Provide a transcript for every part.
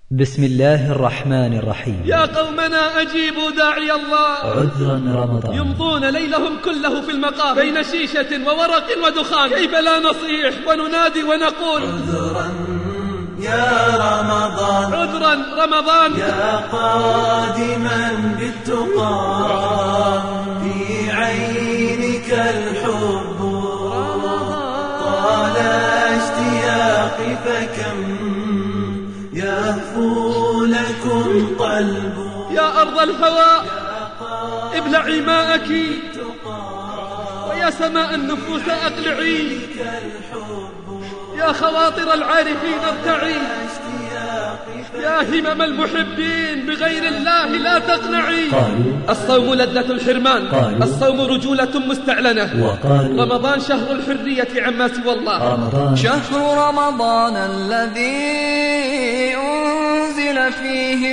بسم الله الرحمن الرحيم. يا قومنا أجيبوا داعي الله. عذرا رمضان. يمضون ليلهم كله في المقام بين شيشة وورق ودخان، كيف لا نصيح وننادي ونقول عذرا يا رمضان، عذرا رمضان، يا قادما بالتقى في عينك الحب، طال اشتياقي فكم يهفو لكم قلب. يا أرض الهوى ابلعي ماءك، ويا سماء النفوس أقلعي، يا خواطر العارفين ارتعي، يا همم المحبين بغير الله لا تقنعي. الصوم لذة الحرمان، الصوم رجولة مستعلنة، رمضان شهر الحرية عما سوى الله. شهر رمضان الذي أنزل فيه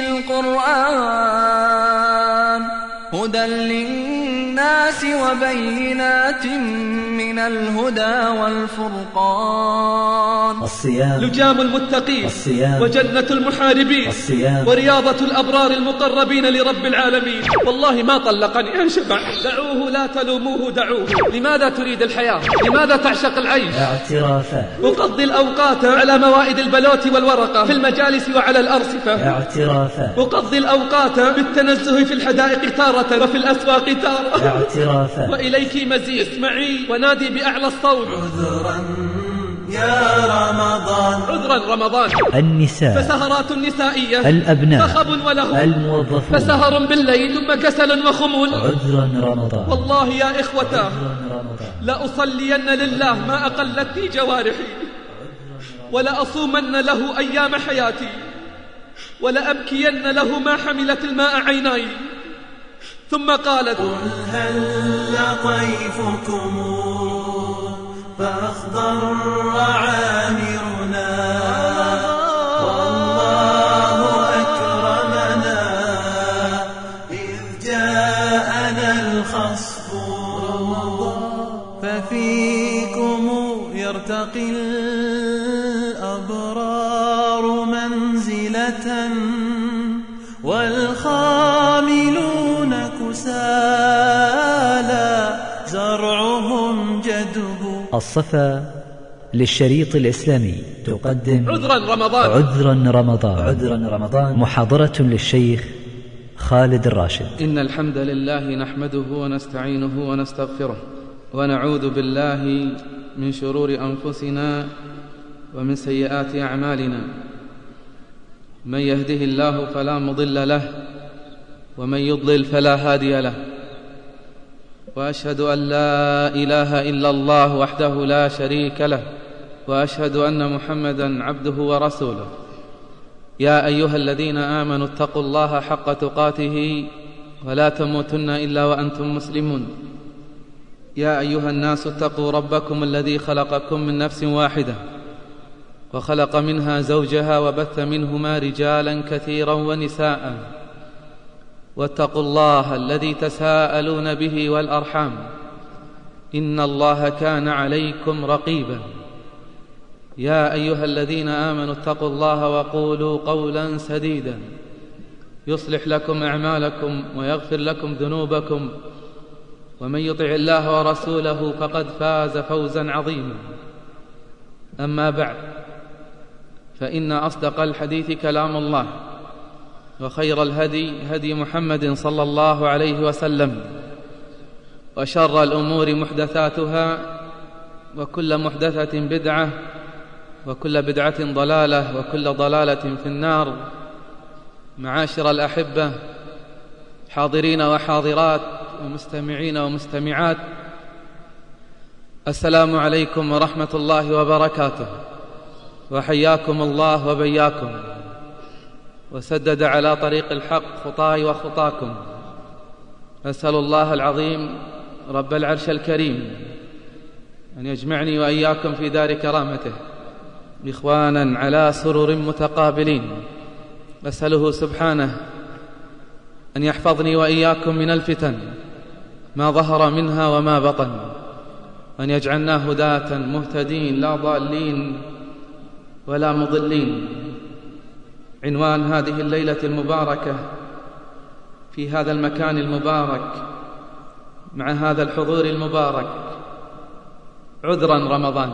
القرآن هدى للناس وبينات من الهدى والفرقان. الصيام لجام المتقين، الصيام وجنة المحاربين، الصيام ورياضة الأبرار المقربين لرب العالمين. والله ما طلقني أن شبع، دعوه لا تلوموه دعوه. لماذا تريد الحياة؟ لماذا تعشق العيش؟ اعترافات. أقضي الأوقات على موائد البلوت والورقة في المجالس وعلى الأرصفة. اعترافات. أقضي الأوقات بالتنزه في الحدائق تارة وفي الأسواق تارة. اعترافات. وإليك مزيد، اسمعي ونادي بأعلى الصوت عذرا يا رمضان، عذرا رمضان. النساء، فسهرات نسائية، الأبناء، فخب وله، الموظفون، فسهر بالليل ثم كسل وخمول. عذرا رمضان. والله يا إخوتا عذرا رمضان. لأصلين لله ما أقلتني جوارحي، ولأصومن له أيام حياتي، ولأبكين له ما حملت الماء عيناي. ثم قالت قل هل طيفكم فأخضر عامرنا، والله أكرمنا إذ جاءنا الخصف، ففيكم يرتقي الأبرار منزلة، والخاملون كسالى زرعهم جدب. الصفا للشريط الإسلامي تقدم عذرا رمضان. عذرا رمضان. عذرا رمضان. محاضرة للشيخ خالد الراشد. إن الحمد لله نحمده ونستعينه ونستغفره، ونعوذ بالله من شرور أنفسنا ومن سيئات أعمالنا. من يهده الله فلا مضل له، ومن يضلل فلا هادي له. وأشهد أن لا إله إلا الله وحده لا شريك له، وأشهد أن محمدًا عبده ورسوله. يا أيها الذين آمنوا اتقوا الله حق تقاته ولا تموتن إلا وأنتم مسلمون. يا أيها الناس اتقوا ربكم الذي خلقكم من نفس واحدة، وخلق منها زوجها، وبث منهما رجالا كثيرا ونساء. واتقوا الله الذي تساءلون به والأرحام، إن الله كان عليكم رقيبا. يا أيها الذين آمنوا اتقوا الله وقولوا قولا سديدا يصلح لكم أعمالكم ويغفر لكم ذنوبكم، ومن يطع الله ورسوله فقد فاز فوزا عظيما. أما بعد، فإن أصدق الحديث كلام الله، وخير الهدي هدي محمد صلى الله عليه وسلم، وشر الأمور محدثاتها، وكل محدثة بدعة، وكل بدعة ضلالة، وكل ضلالة في النار. معاشر الأحبة، حاضرين وحاضرات، ومستمعين ومستمعات، السلام عليكم ورحمة الله وبركاته، وحياكم الله وبياكم، وسدد على طريق الحق خطاي وخطاكم. أسأل الله العظيم رب العرش الكريم أن يجمعني وإياكم في دار كرامته إخوانا على سرر متقابلين. أسأله سبحانه أن يحفظني وإياكم من الفتن ما ظهر منها وما بطن، وأن يجعلنا هداة مهتدين لا ضالين ولا مضلين. عنوان هذه الليلة المباركة في هذا المكان المبارك مع هذا الحضور المبارك: عذرا رمضان.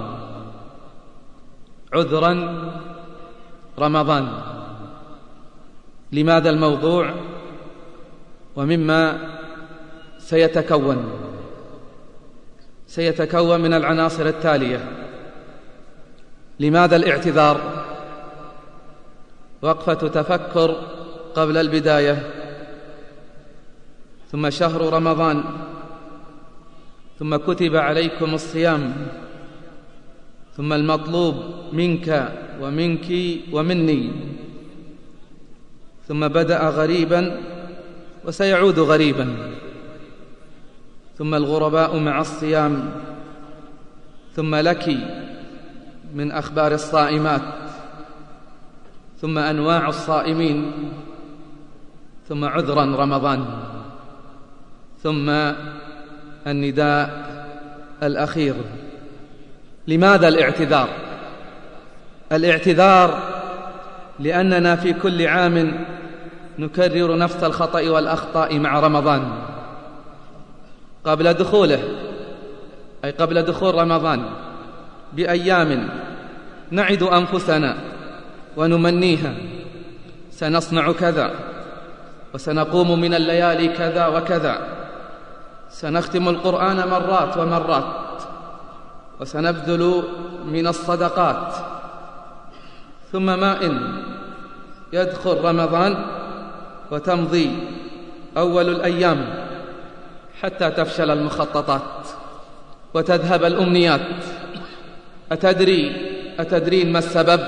عذرا رمضان. لماذا الموضوع ومما سيتكون من العناصر التالية: لماذا الاعتذار؟ وقفة تفكر قبل البداية، ثم شهر رمضان، ثم كتب عليكم الصيام، ثم المطلوب منك ومنك ومني، ثم بدأ غريبا وسيعود غريبا، ثم الغرباء مع الصيام، ثم لك من أخبار الصائمات، ثم أنواع الصائمين، ثم عذرا رمضان، ثم النداء الأخير. لماذا الاعتذار؟ الاعتذار لأننا في كل عام نكرر نفس الخطأ والأخطاء مع رمضان قبل دخوله، أي قبل دخول رمضان بأيام نعد أنفسنا ونمنيها: سنصنع كذا، وسنقوم من الليالي كذا وكذا، سنختم القرآن مرات ومرات، وسنبذل من الصدقات. ثم ما إن يدخل رمضان وتمضي أول الأيام حتى تفشل المخططات وتذهب الأمنيات. أتدرين ما السبب؟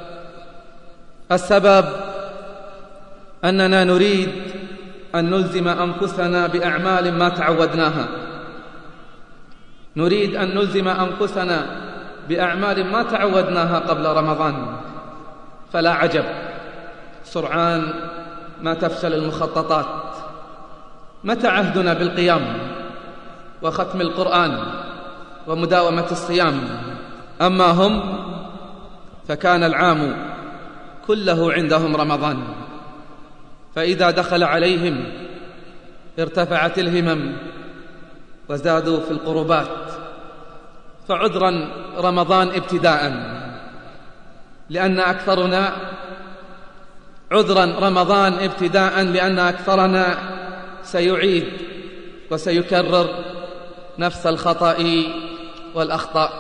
السبب أننا نريد أن نلزم أنفسنا بأعمال ما تعودناها، نريد أن نلزم أنفسنا بأعمال ما تعودناها قبل رمضان، فلا عجب سرعان ما تفشل المخططات. متى عهدنا بالقيام وختم القرآن ومداومة الصيام؟ أما هم فكان العام كله عندهم رمضان، فإذا دخل عليهم ارتفعت الهمم وزادوا في القربات. فعذرا رمضان ابتداء، لأن أكثرنا عذرا رمضان ابتداء لأن أكثرنا سيعيد وسيكرر نفس الخطأ والأخطاء.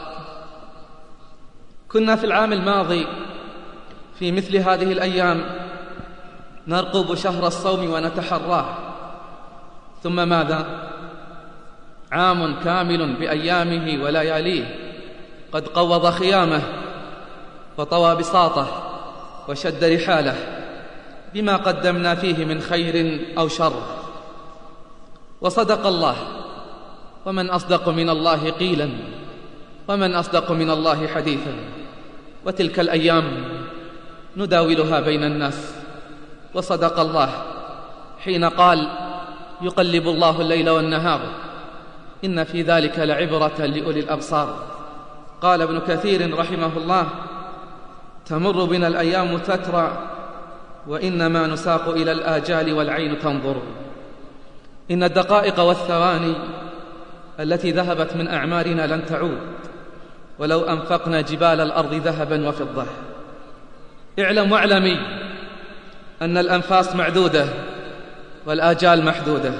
كنا في العام الماضي في مثل هذه الأيام نرقب شهر الصوم ونتحراه، ثم ماذا؟ عام كامل بأيامه ولياليه قد قوض خيامه وطوى بساطه وشد رحاله بما قدمنا فيه من خير أو شر. وصدق الله: ومن أصدق من الله قيلا، ومن أصدق من الله حديثا. وتلك الأيام نداولها بين الناس. وصدق الله حين قال: يقلب الله الليل والنهار إن في ذلك لعبرة لأولي الأبصار. قال ابن كثير رحمه الله: تمر بنا الأيام تترى وإنما نساق إلى الآجال والعين تنظر. إن الدقائق والثواني التي ذهبت من أعمارنا لن تعود ولو أنفقنا جبال الأرض ذهبا وفضة. اعلم واعلمي أن الأنفاس معدودة والآجال محدودة.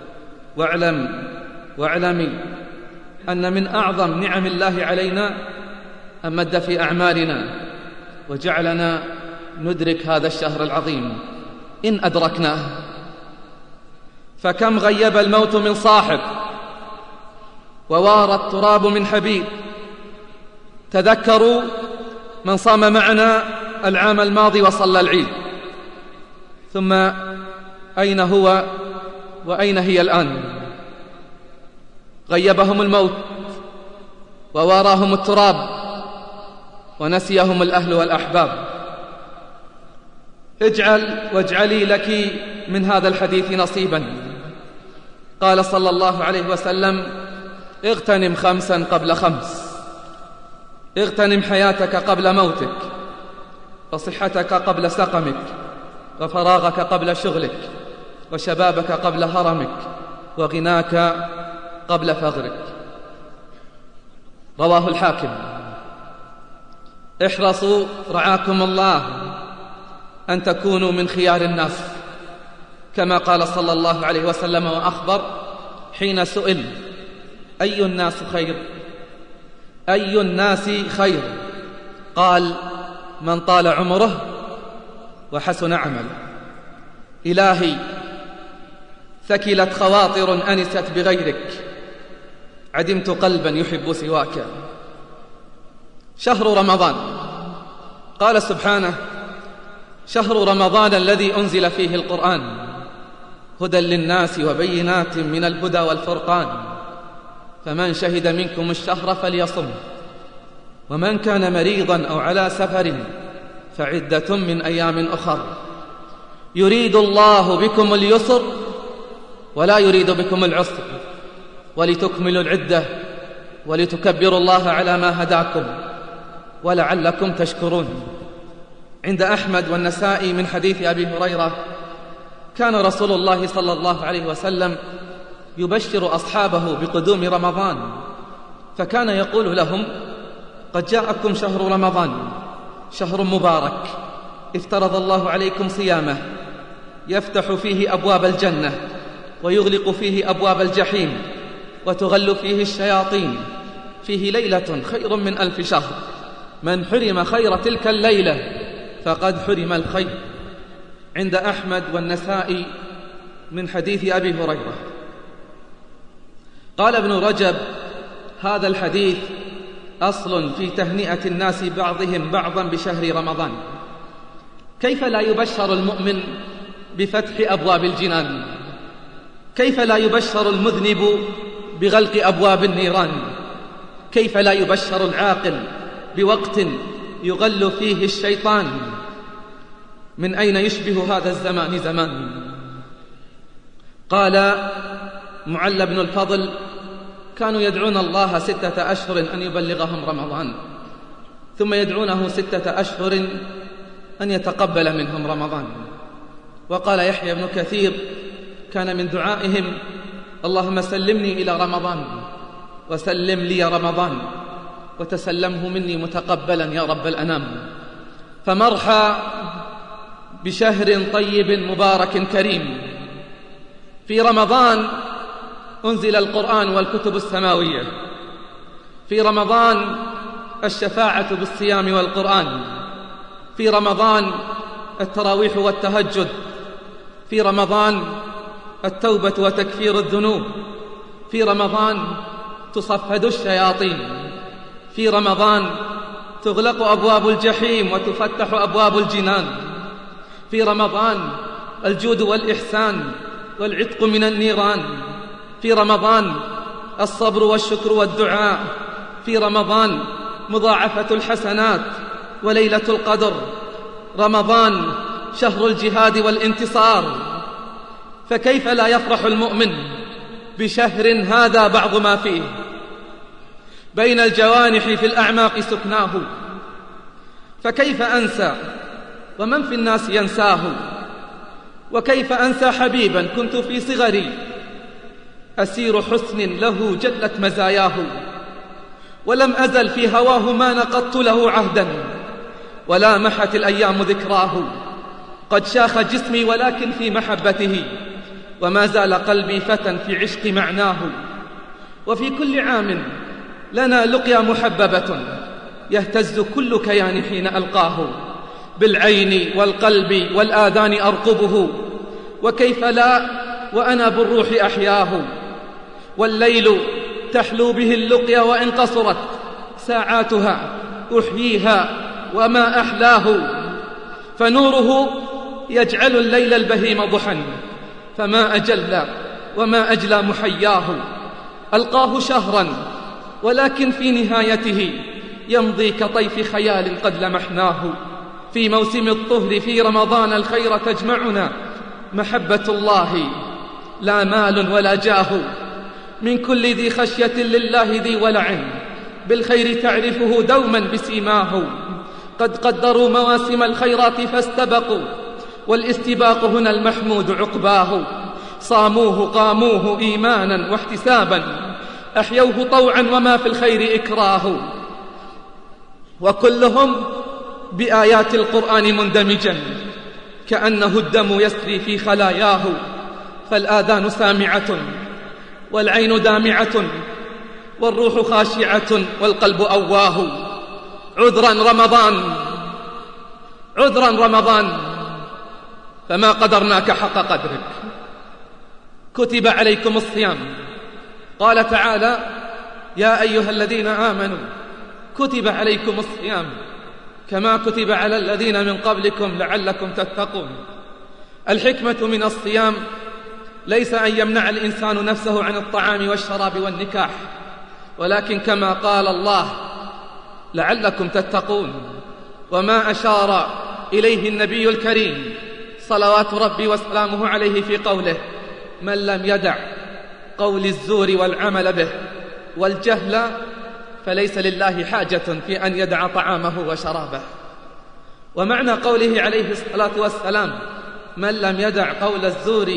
واعلمي أن من أعظم نعم الله علينا أن مد في أعمارنا وجعلنا ندرك هذا الشهر العظيم إن أدركناه. فكم غيب الموت من صاحب ووار التراب من حبيب. تذكروا من صام معنا العام الماضي وصلى العيد، ثم أين هو وأين هي الآن؟ غيبهم الموت وواراهم التراب ونسيهم الأهل والأحباب. اجعل واجعلي لك من هذا الحديث نصيبا. قال صلى الله عليه وسلم: اغتنم 5 قبل 5. اغتنم حياتك قبل موتك. فصحتك قبل سقمك، وفراغك قبل شغلك، وشبابك قبل هرمك، وغناك قبل فقرك. رواه الحاكم. احرصوا رعاكم الله أن تكونوا من خيار الناس، كما قال صلى الله عليه وسلم وأخبر حين سئل: أي الناس خير؟ أي الناس خير؟ قال: من طال عمره وحسن عمله. إلهي، ثكلت خواطر أنست بغيرك، عدمت قلبا يحب سواك. شهر رمضان، قال سبحانه: شهر رمضان الذي أنزل فيه القرآن هدى للناس وبينات من الهدى والفرقان، فمن شهد منكم الشهر فليصم، ومن كان مريضا أو على سفر فعدة من أيام أخر، يريد الله بكم اليسر ولا يريد بكم العسر، ولتكملوا العدة ولتكبروا الله على ما هداكم ولعلكم تشكرون. عند أحمد والنسائي من حديث أبي هريرة: كان رسول الله صلى الله عليه وسلم يبشر أصحابه بقدوم رمضان، فكان يقول لهم: قد جاءكم شهر رمضان، شهر مبارك افترض الله عليكم صيامه، يفتح فيه أبواب الجنة ويغلق فيه أبواب الجحيم، وتغل فيه الشياطين، فيه ليلة خير من 1000 شهر، من حرم خير تلك الليلة فقد حرم الخير. عند أحمد والنسائي من حديث أبي هريرة. قال ابن رجب: هذا الحديث أصل في تهنئة الناس بعضهم بعضا بشهر رمضان. كيف لا يبشر المؤمن بفتح أبواب الجنان؟ كيف لا يبشر المذنب بغلق أبواب النيران؟ كيف لا يبشر العاقل بوقت يغل فيه الشيطان؟ من أين يشبه هذا الزمان زمان؟ قال معل بن الفضل: كانوا يدعون الله 6 أشهر أن يبلغهم رمضان، ثم يدعونه 6 أشهر أن يتقبل منهم رمضان. وقال يحيى بن كثير: كان من دعائهم: اللهم سلمني إلى رمضان وسلم لي رمضان وتسلمه مني متقبلا يا رب الأنام. فمرحى بشهر طيب مبارك كريم. في رمضان أنزل القرآن والكتب السماوية، في رمضان الشفاعة بالصيام والقرآن، في رمضان التراويح والتهجد، في رمضان التوبة وتكفير الذنوب، في رمضان تصفد الشياطين، في رمضان تغلق أبواب الجحيم وتفتح أبواب الجنان، في رمضان الجود والإحسان والعتق من النيران، في رمضان الصبر والشكر والدعاء، في رمضان مضاعفة الحسنات وليلة القدر، رمضان شهر الجهاد والانتصار. فكيف لا يفرح المؤمن بشهر هذا بعض ما فيه؟ بين الجوانح في الأعماق سكناه، فكيف أنسى ومن في الناس ينساه؟ وكيف أنسى حبيبا كنت في صغري أسير حسن له جلت مزاياه، ولم أزل في هواه ما نقضت له عهدا، ولا محت الأيام ذكراه. قد شاخ جسمي ولكن في محبته، وما زال قلبي فتى في عشق معناه. وفي كل عام لنا لقيا محببة، يهتز كل كيان حين ألقاه، بالعين والقلب والآذان أرقبه، وكيف لا وأنا بالروح أحياه. والليل تحلو به اللقيا وإن قصرت ساعاتها أحييها وما أحلاه، فنوره يجعل الليل البهيم ضحى، فما أجل وما أجلى محياه. ألقاه شهرا ولكن في نهايته يمضي كطيف خيال قد لمحناه. في موسم الطهر في رمضان الخير تجمعنا، محبة الله لا مال ولا جاه. من كل ذي خشية لله ذي ولع، بالخير تعرفه دوما بسيماه. قد قدروا مواسم الخيرات فاستبقوا، والاستباق هنا المحمود عقباه. صاموه قاموه إيمانا واحتسابا، أحيوه طوعا وما في الخير إكراه. وكلهم بآيات القرآن مندمجا، كأنه الدم يسري في خلاياه. فالآذان سامعة والعين دامعة والروح خاشعة والقلب أواه. عذرا رمضان فما قدرناك حق قدرك. كتب عليكم الصيام، قال تعالى: يا أيها الذين آمنوا كتب عليكم الصيام كما كتب على الذين من قبلكم لعلكم تتقون. الحكمة من الصيام ليس أن يمنع الإنسان نفسه عن الطعام والشراب والنكاح، ولكن كما قال الله: لعلكم تتقون. وما أشار إليه النبي الكريم صلوات ربي وسلامه عليه في قوله: من لم يدع قول الزور والعمل به والجهل فليس لله حاجة في أن يدع طعامه وشرابه. ومعنى قوله عليه الصلاة والسلام: من لم يدع قول الزور،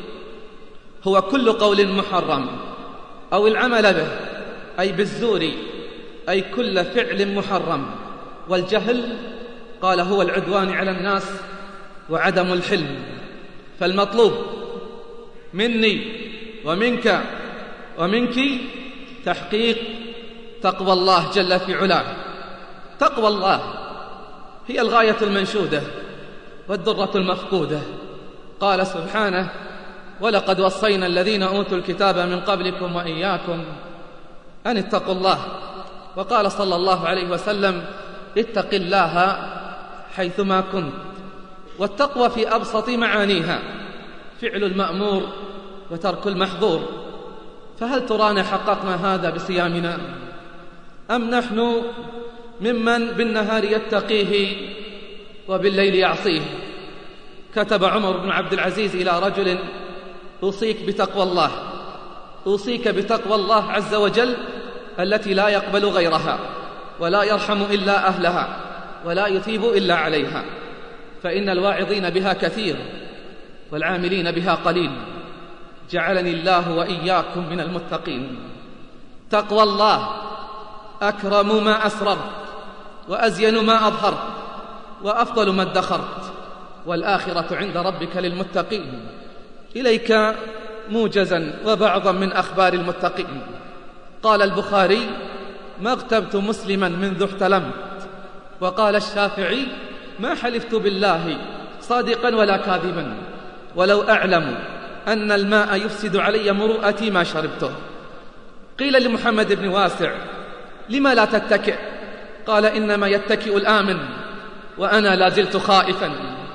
هو كل قول محرم أو العمل به، أي بالزور، أي كل فعل محرم. والجهل قال هو العدوان على الناس وعدم الحلم. فالمطلوب مني ومنك ومنك تحقيق تقوى الله جل في علاه. تقوى الله هي الغاية المنشودة والدرة المفقودة. قال سبحانه: ولقد وصينا الذين أوتوا الكتاب من قبلكم وإياكم أن اتقوا الله. وقال صلى الله عليه وسلم: اتق الله حيثما كنت. والتقوى في أبسط معانيها فعل المأمور وترك المحظور. فهل ترانا حققنا هذا بصيامنا، أم نحن ممن بالنهار يتقيه وبالليل يعصيه؟ كتب عمر بن عبد العزيز إلى رجل: أوصيك بتقوى الله، أوصيك بتقوى الله عز وجل التي لا يقبل غيرها ولا يرحم إلا أهلها ولا يثيب إلا عليها، فإن الواعظين بها كثير والعاملين بها قليل. جعلني الله وإياكم من المتقين. تقوى الله أكرم ما أسررت وأزين ما أظهرت وأفضل ما ادخرت، والآخرة عند ربك للمتقين. إليك موجزا وبعضا من أخبار المتقين. قال البخاري: ما اغتبت مسلما منذ احتلمت. وقال الشافعي: ما حلفت بالله صادقا ولا كاذبا، ولو أعلم أن الماء يفسد علي مروءتي ما شربته. قيل لمحمد بن واسع: لما لا تتكئ؟ قال: إنما يتكئ الآمن وأنا لا زلت خائفا.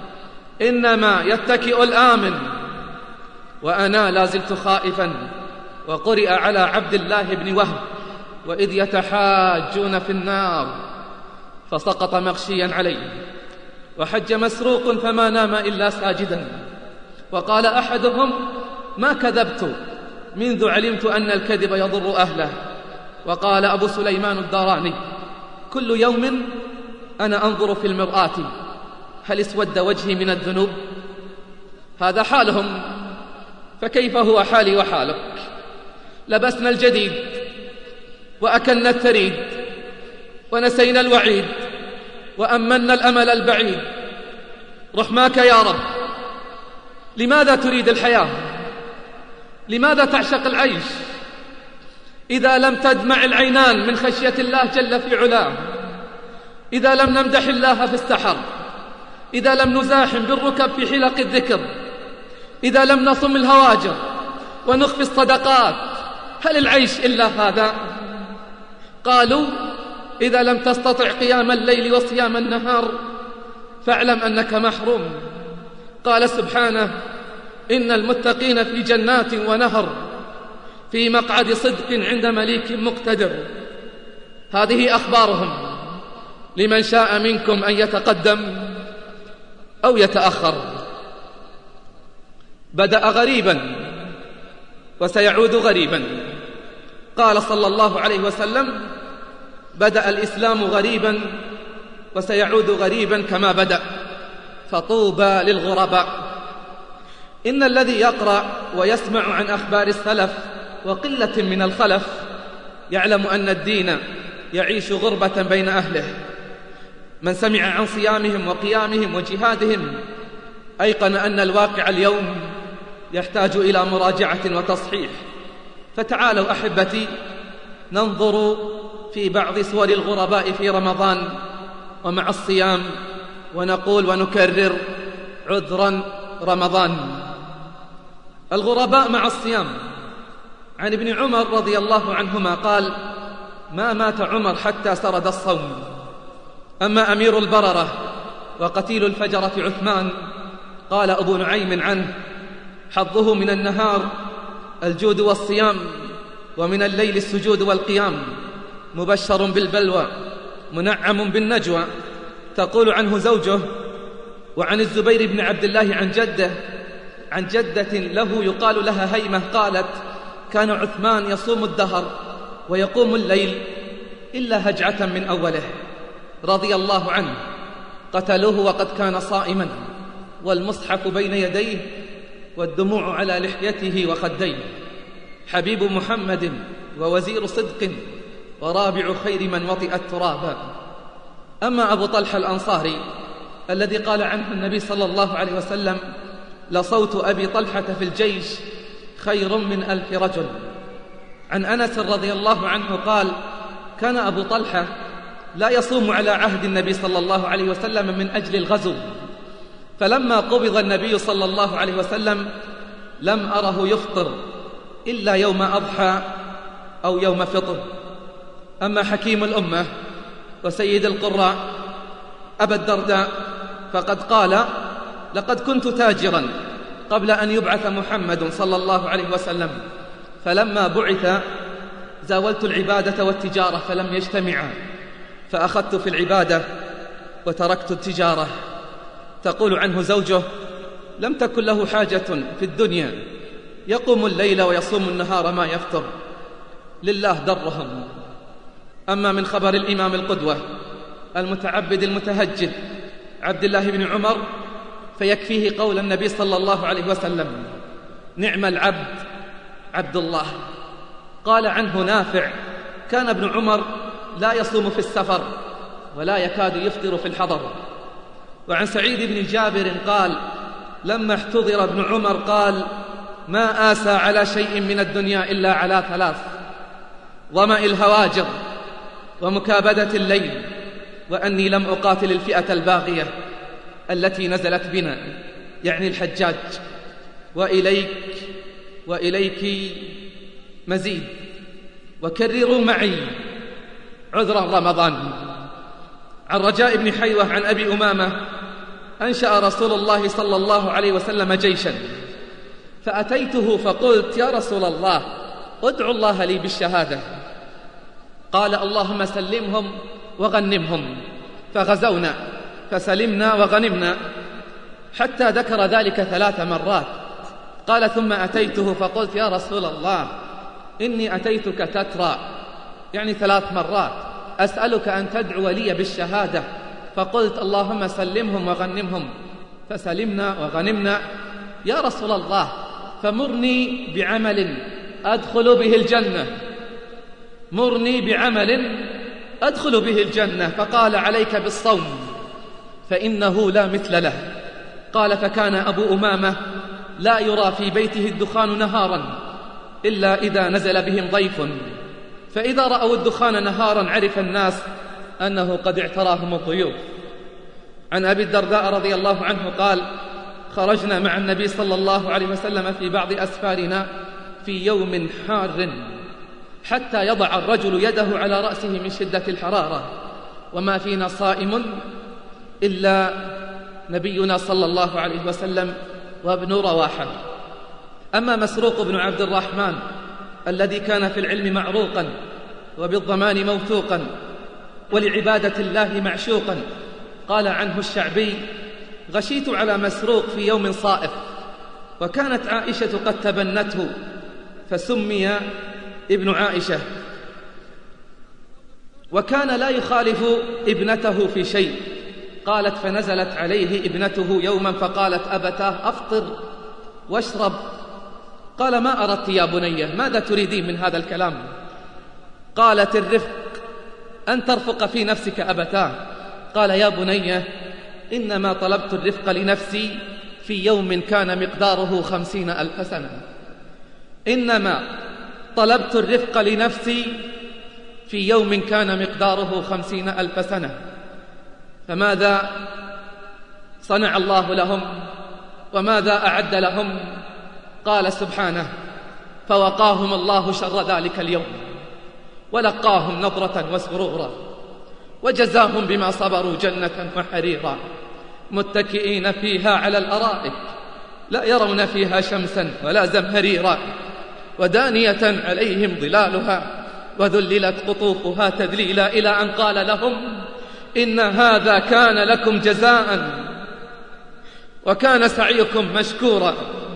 إنما يتكئ الآمن وأنا لا زلت خائفا. وقرئ على عبد الله بن وهب: وإذ يتحاجون في النار فسقط مغشيا عليه. وحج مسروق فما نام إلا ساجدا. وقال أحدهم: ما كذبت منذ علمت أن الكذب يضر أهله. وقال أبو سليمان الداراني: كل يوم أنا أنظر في المرآة هل اسود وجهي من الذنوب؟ هذا حالهم، فكيف هو حالي وحالك؟ لبسنا الجديد وأكلنا الثريد ونسينا الوعيد وأمنا الأمل البعيد. رحماك يا رب، لماذا تريد الحياة؟ لماذا تعشق العيش؟ إذا لم تدمع العينان من خشية الله جل في علاه، إذا لم نمدح الله في السحر، إذا لم نزاحم بالركب في حلق الذكر، إذا لم نصم الهواجر ونخفي الصدقات، هل العيش إلا هذا؟ قالوا: إذا لم تستطع قيام الليل وصيام النهار فاعلم أنك محروم. قال سبحانه: إن المتقين في جنات ونهر في مقعد صدق عند مليك مقتدر. هذه أخبارهم، لمن شاء منكم أن يتقدم أو يتأخر. بدأ غريبا وسيعود غريبا. قال صلى الله عليه وسلم: بدأ الإسلام غريبا وسيعود غريبا كما بدأ، فطوبى للغرباء. إن الذي يقرأ ويسمع عن أخبار السلف وقلة من الخلف يعلم أن الدين يعيش غربة بين أهله. من سمع عن صيامهم وقيامهم وجهادهم أيقن أن الواقع اليوم يحتاج إلى مراجعة وتصحيح. فتعالوا أحبتي ننظر في بعض صور الغرباء في رمضان ومع الصيام، ونقول ونكرر: عذرا رمضان. الغرباء مع الصيام. عن ابن عمر رضي الله عنهما قال: ما مات عمر حتى سرد الصوم. أما أمير البررة وقتيل الفجرة عثمان، قال أبو نعيم عنه: حظه من النهار الجود والصيام، ومن الليل السجود والقيام، مبشر بالبلوى منعم بالنجوى. تقول عنه زوجه. وعن الزبير بن عبد الله عن جدة له يقال لها هيمة قالت: كان عثمان يصوم الدهر ويقوم الليل إلا هجعة من أوله، رضي الله عنه. قتلوه وقد كان صائما، والمصحف بين يديه والدموع على لحيته وخديه. حبيب محمد ووزير صدق ورابع خير من وطئ التراب. أما أبو طلحة الأنصاري الذي قال عنه النبي صلى الله عليه وسلم: لصوت أبي طلحة في الجيش خير من 1000 رجل. عن أنس رضي الله عنه قال: كان أبو طلحة لا يصوم على عهد النبي صلى الله عليه وسلم من أجل الغزو، فلما قبض النبي صلى الله عليه وسلم لم أره يفطر إلا يوم أضحى أو يوم فطر. أما حكيم الأمة وسيد القراء أبا الدرداء فقد قال: لقد كنت تاجرا قبل أن يبعث محمد صلى الله عليه وسلم، فلما بعث زاولت العبادة والتجارة فلم يجتمعا، فأخذت في العبادة وتركت التجارة. تقول عنه زوجه: لم تكن له حاجة في الدنيا، يقوم الليل ويصوم النهار ما يفطر، لله درهم. أما من خبر الإمام القدوة المتعبد المتهجد عبد الله بن عمر فيكفيه قول النبي صلى الله عليه وسلم: نعم العبد عبد الله. قال عنه نافع: كان ابن عمر لا يصوم في السفر ولا يكاد يفطر في الحضر. وعن سعيد بن جابر قال: لما احتضر ابن عمر قال: ما آسى على شيء من الدنيا إلا على 3: ظمأ الهواجر، ومكابدة الليل، وأني لم أقاتل الفئة الباغية التي نزلت بنا، يعني الحجاج. وإليك مزيد، وكرروا معي عذرا رمضان. عن رجاء بن حيوة عن أبي أمامة: أنشأ رسول الله صلى الله عليه وسلم جيشا، فأتيته فقلت: يا رسول الله ادعو الله لي بالشهادة. قال: اللهم سلمهم وغنمهم. فغزونا فسلمنا وغنمنا، حتى ذكر ذلك 3 مرات. قال: ثم أتيته فقلت: يا رسول الله إني أتيتك تترى، يعني 3 مرات، أسألك أن تدعو لي بالشهادة. فقلت: اللهم سلمهم وغنمهم. فسلمنا وغنمنا. يا رسول الله فمرني بعمل أدخل به الجنة، مرني بعمل أدخل به الجنة. فقال: عليك بالصوم فإنه لا مثل له. قال: فكان أبو أمامة لا يرى في بيته الدخان نهارا إلا إذا نزل بهم ضيف، فإذا رأوا الدخان نهارا عرف الناس أنه قد اعتراهم الضيوف. عن أبي الدرداء رضي الله عنه قال: خرجنا مع النبي صلى الله عليه وسلم في بعض أسفارنا في يوم حار، حتى يضع الرجل يده على رأسه من شدة الحرارة، وما فينا صائم إلا نبينا صلى الله عليه وسلم وابن رواحة. أما مسروق بن عبد الرحمن الذي كان في العلم معروقا وبالضمان موثوقا ولعبادة الله معشوقا، قال عنه الشعبي: غشيت على مسروق في يوم صائف، وكانت عائشة قد تبنته فسمي ابن عائشة. وكان لا يخالف ابنته في شيء. قالت فنزلت عليه ابنته يوما فقالت أبتاه أفطر واشرب. قال ما أردت يا بنية؟ ماذا تريدين من هذا الكلام؟ قالت الرفق، أن ترفق في نفسك أبتاه. قال يا بنية إنما طلبت الرفق لنفسي في يوم كان مقداره 50,000 سنة. إنما طلبت الرفق لنفسي في يوم كان مقداره 50,000 سنة. فماذا صنع الله لهم وماذا أعد لهم؟ قال سبحانه فوقاهم الله شر ذلك اليوم ولقاهم نضرة وسرورا وجزاهم بما صبروا جنة وحريرا متكئين فيها على الأرائك لا يرون فيها شمسا ولا زمهريرا ودانية عليهم ظلالها وذللت قطوفها تذليلا، إلى أن قال لهم إن هذا كان لكم جزاء وكان سعيكم مشكورا.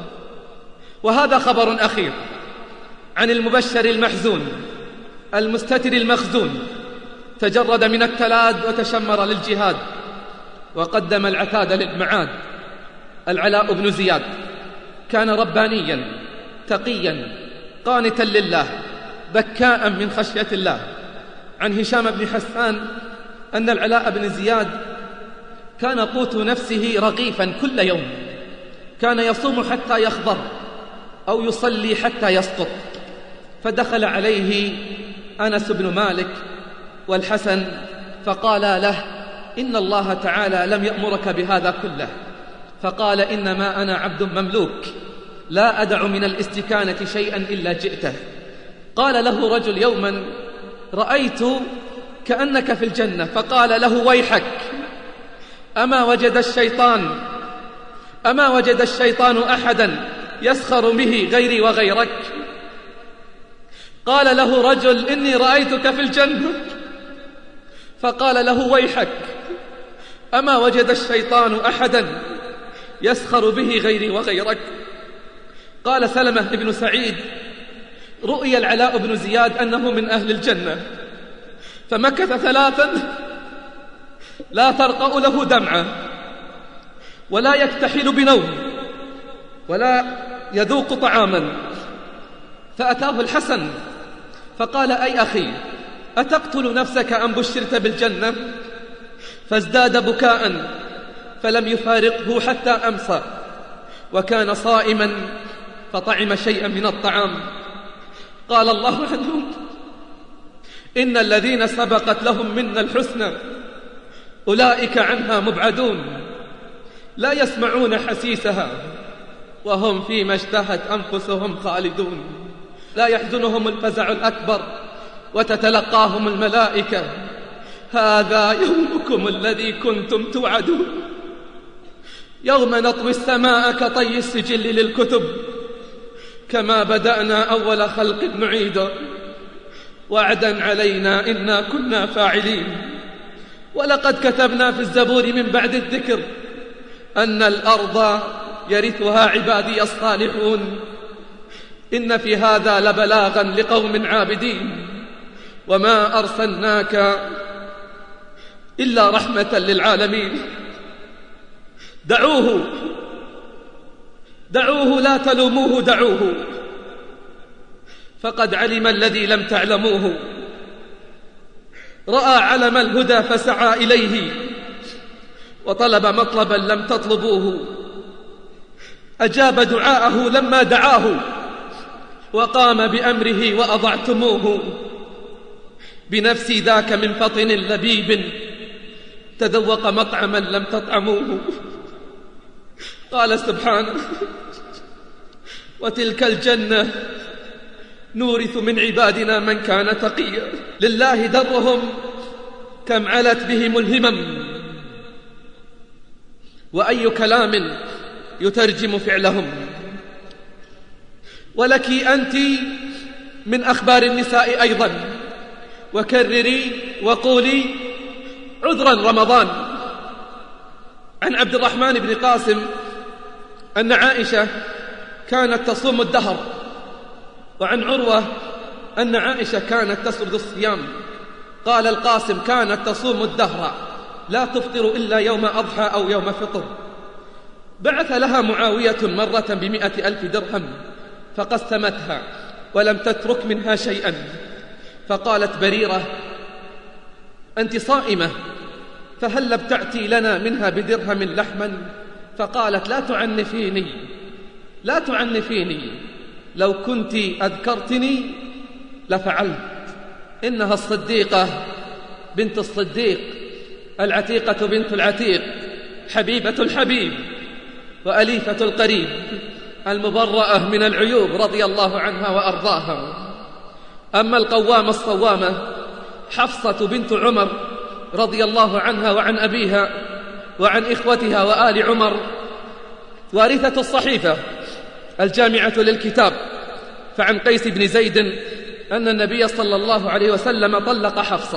وهذا خبر أخير عن المبشر المحزون المستتر المخزون، تجرد من التلاد وتشمر للجهاد وقدم العتاد للمعاد. العلاء بن زياد كان ربانيا تقيا قانتا لله بكاء من خشية الله. عن هشام بن حسان أن العلاء بن زياد كان قوت نفسه رغيفا كل يوم، كان يصوم حتى يخضر أو يصلي حتى يسقط. فدخل عليه أنس بن مالك والحسن فقال له إن الله تعالى لم يأمرك بهذا كله. فقال إنما أنا عبد مملوك لا أدع من الاستكانة شيئا إلا جئته. قال له رجل يوما رأيت كأنك في الجنة. فقال له ويحك أما وجد الشيطان أحدا يسخر به غيري وغيرك؟ قال له رجل إني رأيتك في الجنة. فقال له ويحك أما وجد الشيطان أحدا يسخر به غيري وغيرك؟ قال سلمة بن سعيد رؤي العلاء بن زياد أنه من أهل الجنة، فمكث 3 لا ترقأ له دمعة ولا يكتحل بنوم ولا يذوق طعاما. فأتاه الحسن فقال أي أخي أتقتل نفسك أم بشرت بالجنة؟ فازداد بكاء فلم يفارقه حتى أمسى، وكان صائما فطعم شيئا من الطعام. قال الله عنهم إن الذين سبقت لهم منا الحسنى أولئك عنها مبعدون لا يسمعون حسيسها وهم فيما اشتهت أنفسهم خالدون. لا يحزنهم الفزع الأكبر وتتلقاهم الملائكة هذا يومكم الذي كنتم توعدون. يوم نطوي السماء كطي السجل للكتب كما بدأنا أول خلق نعيده وعدا علينا إنا كنا فاعلين. ولقد كتبنا في الزبور من بعد الذكر أن الأرض يرثها عبادي الصالحون إن في هذا لبلاغا لقوم عابدين وما أرسلناك إلا رحمة للعالمين. دعوه لا تلوموه دعوه فقد علم الذي لم تعلموه. رأى علم الهدى فسعى إليه وطلب مطلبا لم تطلبوه. أجاب دعاءه لما دعاه وقام بأمره وأضعتموه. بنفسي ذاك من فطن لبيب تذوق مطعما لم تطعموه. قال سبحانه وتلك الجنة نورث من عبادنا من كان تقيا. لله درهم كم علت بهم الهمم وأي كلام يترجم فعلهم. ولك أنت من أخبار النساء أيضا وكرري وقولي عذرا رمضان. عن عبد الرحمن بن قاسم أن عائشة كانت تصوم الدهر، وعن عروة أن عائشة كانت تسرد الصيام. قال القاسم: كانت تصوم الدهر لا تفطر إلا يوم أضحى أو يوم فطر. بعث لها معاوية مرة ب100,000 درهم فقسمتها ولم تترك منها شيئا، فقالت بريرة: أنت صائمة، فهل ابتعتي لنا منها بدرهم لحما؟ فقالت: لا تعنفيني، لو كنت أذكرتني لفعلت. إنها الصديقة بنت الصديق، العتيقة بنت العتيق، حبيبة الحبيب وأليفة القريب، المبرأة من العيوب رضي الله عنها وأرضاها. أما القوامة الصوامة حفصة بنت عمر رضي الله عنها وعن أبيها وعن إخوتها وآل عمر، وارثة الصحيفة الجامعة للكتاب، فعن قيس بن زيد أن النبي صلى الله عليه وسلم طلق حفصة،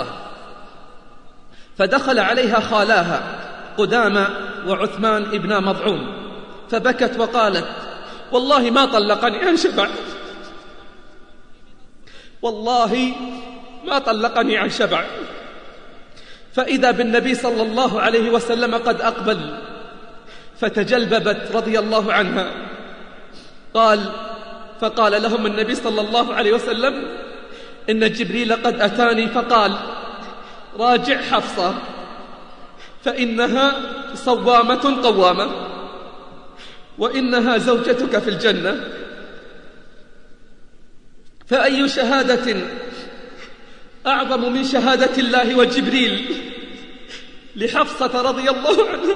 فدخل عليها خالاها قدامى وعثمان ابن مضعون، فبكت وقالت: والله ما طلقني عن شبع، والله ما طلقني عن شبع. فإذا بالنبي صلى الله عليه وسلم قد أقبل، فتجلببت رضي الله عنها. فقال لهم النبي صلى الله عليه وسلم: إن جبريل قد أتاني فقال: راجع حفصة فإنها صوامة قوامة، وإنها زوجتك في الجنة. فأي شهادة أعظم من شهادة الله وجبريل لحفصة رضي الله عنها،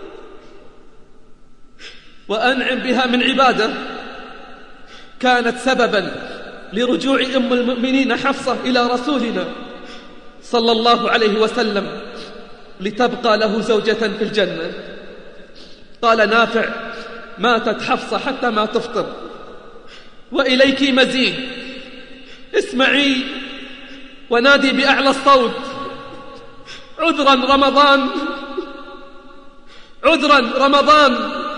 وأنعم بها من عبادة كانت سببا لرجوع أم المؤمنين حفصة إلى رسولنا صلى الله عليه وسلم لتبقى له زوجة في الجنة. قال نافع: ماتت حفصة حتى ما تفطر. وإليك مزيد، اسمعي ونادي بأعلى الصوت: عذرا رمضان، عذرا رمضان.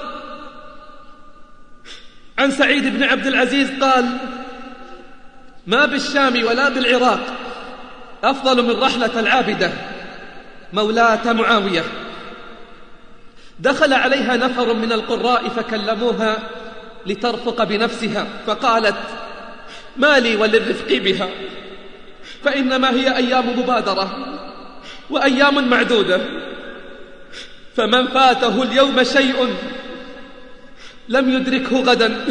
عن سعيد بن عبد العزيز قال: ما بالشام ولا بالعراق أفضل من رحلة العابدة مولاة معاوية. دخل عليها نفر من القراء فكلموها لترفق بنفسها، فقالت: ما لي وللرفق بها، فإنما هي أيام مبادرة وأيام معدودة، فمن فاته اليوم شيء لم يدركه غدا.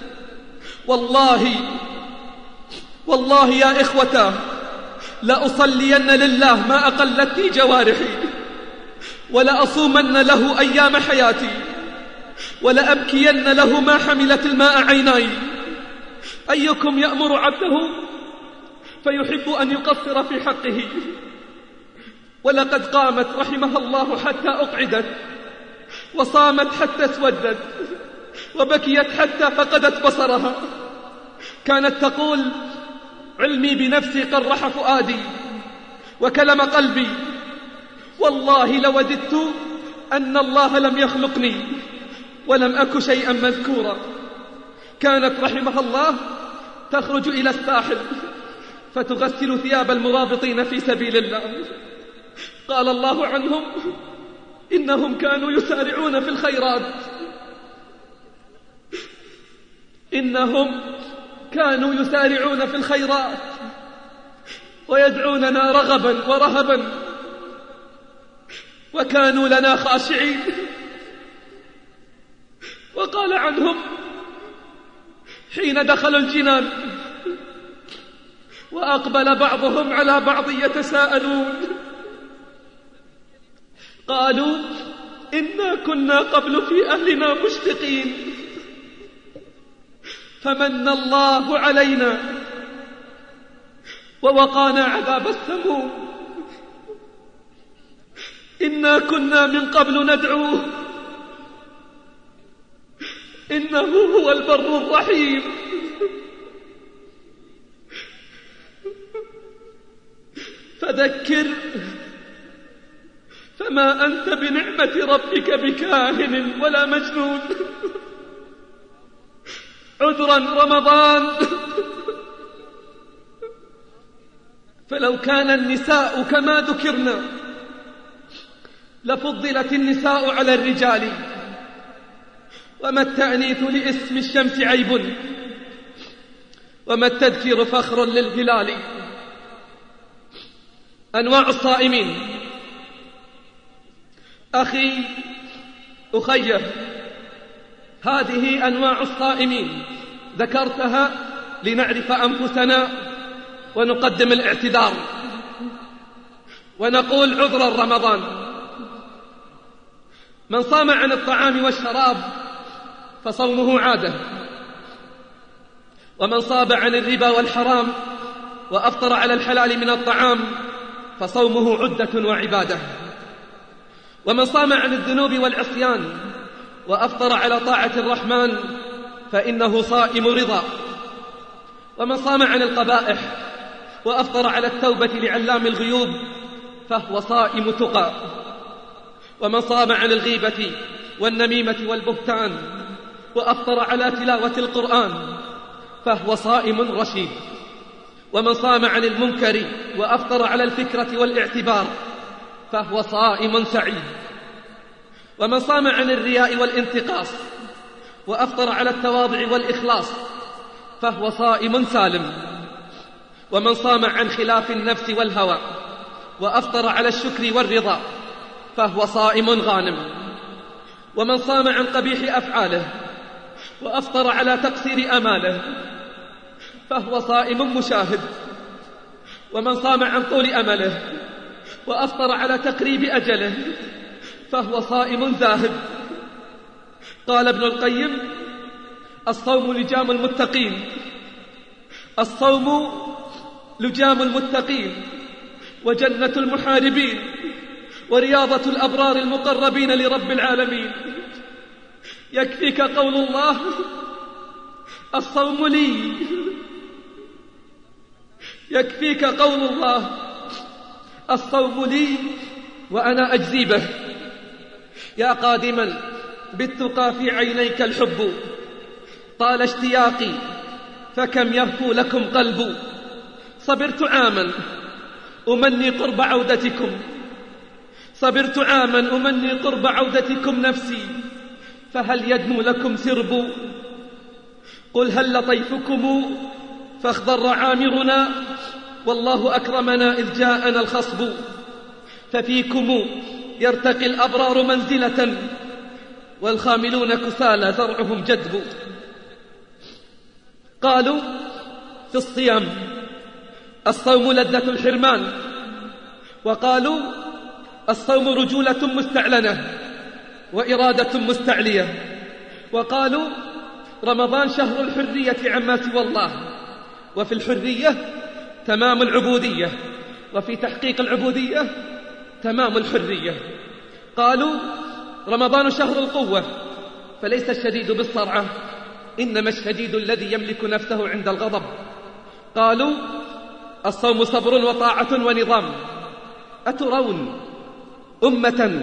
والله يا إخوتاه لأصلين لله ما أقلتني جوارحي، ولأصومن له أيام حياتي، ولأبكين له ما حملت الماء عيناي. أيكم يأمر عبده فيحب أن يقصر في حقه؟ ولقد قامت رحمها الله حتى أقعدت، وصامت حتى اسودت، وبكيت حتى فقدت بصرها. كانت تقول: علمي بنفسي قرح فؤادي وكلم قلبي، والله لوددت أن الله لم يخلقني ولم أك شيئا مذكورا. كانت رحمها الله تخرج إلى الساحل فتغسل ثياب المرابطين في سبيل الله. قال الله عنهم: إنهم كانوا يسارعون في الخيرات، إنهم كانوا يسارعون في الخيرات ويدعوننا رغبا ورهبا، وكانوا لنا خاشعين. وقال عنهم: حين دخلوا الجنان وأقبل بعضهم على بعض يتساءلون، قالوا: إنا كنا قبل في أهلنا مشفقين، فمن الله علينا ووقانا عذاب السموم. إنا كنا من قبل ندعوه إنه هو البر الرحيم. فذكر فما أنت بنعمة ربك بكاهن ولا مجنون. عذرا رمضان، فلو كان النساء كما ذكرنا لفضلت النساء على الرجال، وما التأنيث لاسم الشمس عيب، وما التذكير فخر للهلال. أنواع الصائمين. أخي أخيه، هذه أنواع الصائمين ذكرتها لنعرف أنفسنا ونقدم الاعتذار ونقول عذرا رمضان. من صام عن الطعام والشراب فصومه عادة، ومن صام عن الربا والحرام وأفطر على الحلال من الطعام فصومه عدة وعبادة، ومن صام عن الذنوب والعصيان وأفطر على طاعة الرحمن فإنه صائم رضا، ومن صام عن القبائح وأفطر على التوبة لعلام الغيوب فهو صائم تقى، ومن صام عن الغيبة والنميمة والبهتان وأفطر على تلاوة القرآن فهو صائم رشيد، ومن صام عن المنكر وأفطر على الفكرة والاعتبار فهو صائم سعيد، ومن صام عن الرياء والانتقاص وأفطر على التواضع والإخلاص فهو صائم سالم، ومن صام عن خلاف النفس والهوى وأفطر على الشكر والرضا فهو صائم غانم، ومن صام عن قبيح أفعاله وأفطر على تقصير أماله فهو صائم مشاهد، ومن صام عن طول أمله وأفطر على تقريب أجله فهو صائم زاهد. قال ابن القيم: الصوم لجام المتقين، الصوم لجام المتقين وجنة المحاربين ورياضة الأبرار المقربين لرب العالمين. يكفيك قول الله: الصوم لي. يكفيك قول الله: الصوم لي وأنا أجزي به. يا قادما بالتقى في عينيك الحب، طال اشتياقي فكم يهفو لكم قلب. صبرت عاما أمني قرب عودتكم، صبرت عاما أمني قرب عودتكم نفسي، فهل يدنو لكم سرب؟ قل هل لطيفكم فاخضر عامرنا، والله أكرمنا إذ جاءنا الخصب. ففيكم يرتقي الأبرار منزلة، والخاملون كسالى زرعهم جدب. قالوا في الصيام: الصوم لذة الحرمان، وقالوا: الصوم رجولة مستعلنة وإرادة مستعلية، وقالوا: رمضان شهر الحرية عما سوى الله، وفي الحرية تمام العبودية، وفي تحقيق العبودية تمام الحرية. قالوا: رمضان شهر القوة، فليس الشديد بالصرعة، إنما الشديد الذي يملك نفسه عند الغضب. قالوا: الصوم صبر وطاعة ونظام. أترون أمة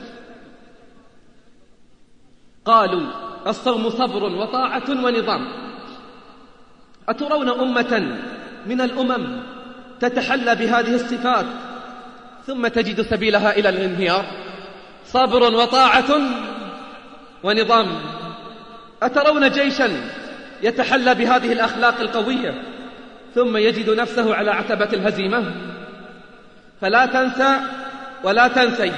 قالوا الصوم صبر وطاعة ونظام. أترون أمة من الأمم تتحلى بهذه الصفات ثم تجد سبيلها إلى الانهيار؟ صبر وطاعة ونظام. أترون جيشا يتحلى بهذه الأخلاق القوية ثم يجد نفسه على عتبة الهزيمة؟ فلا تنسى ولا تنسي،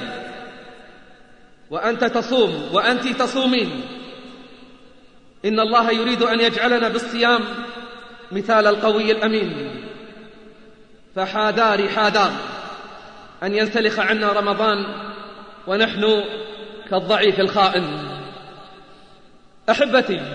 وأنت تصوم وأنت تصومين، إن الله يريد أن يجعلنا بالصيام مثال القوي الأمين. فحاذار حاذار أن ينسلخ عنا رمضان ونحن كالضعيف الخائن. أحبتي،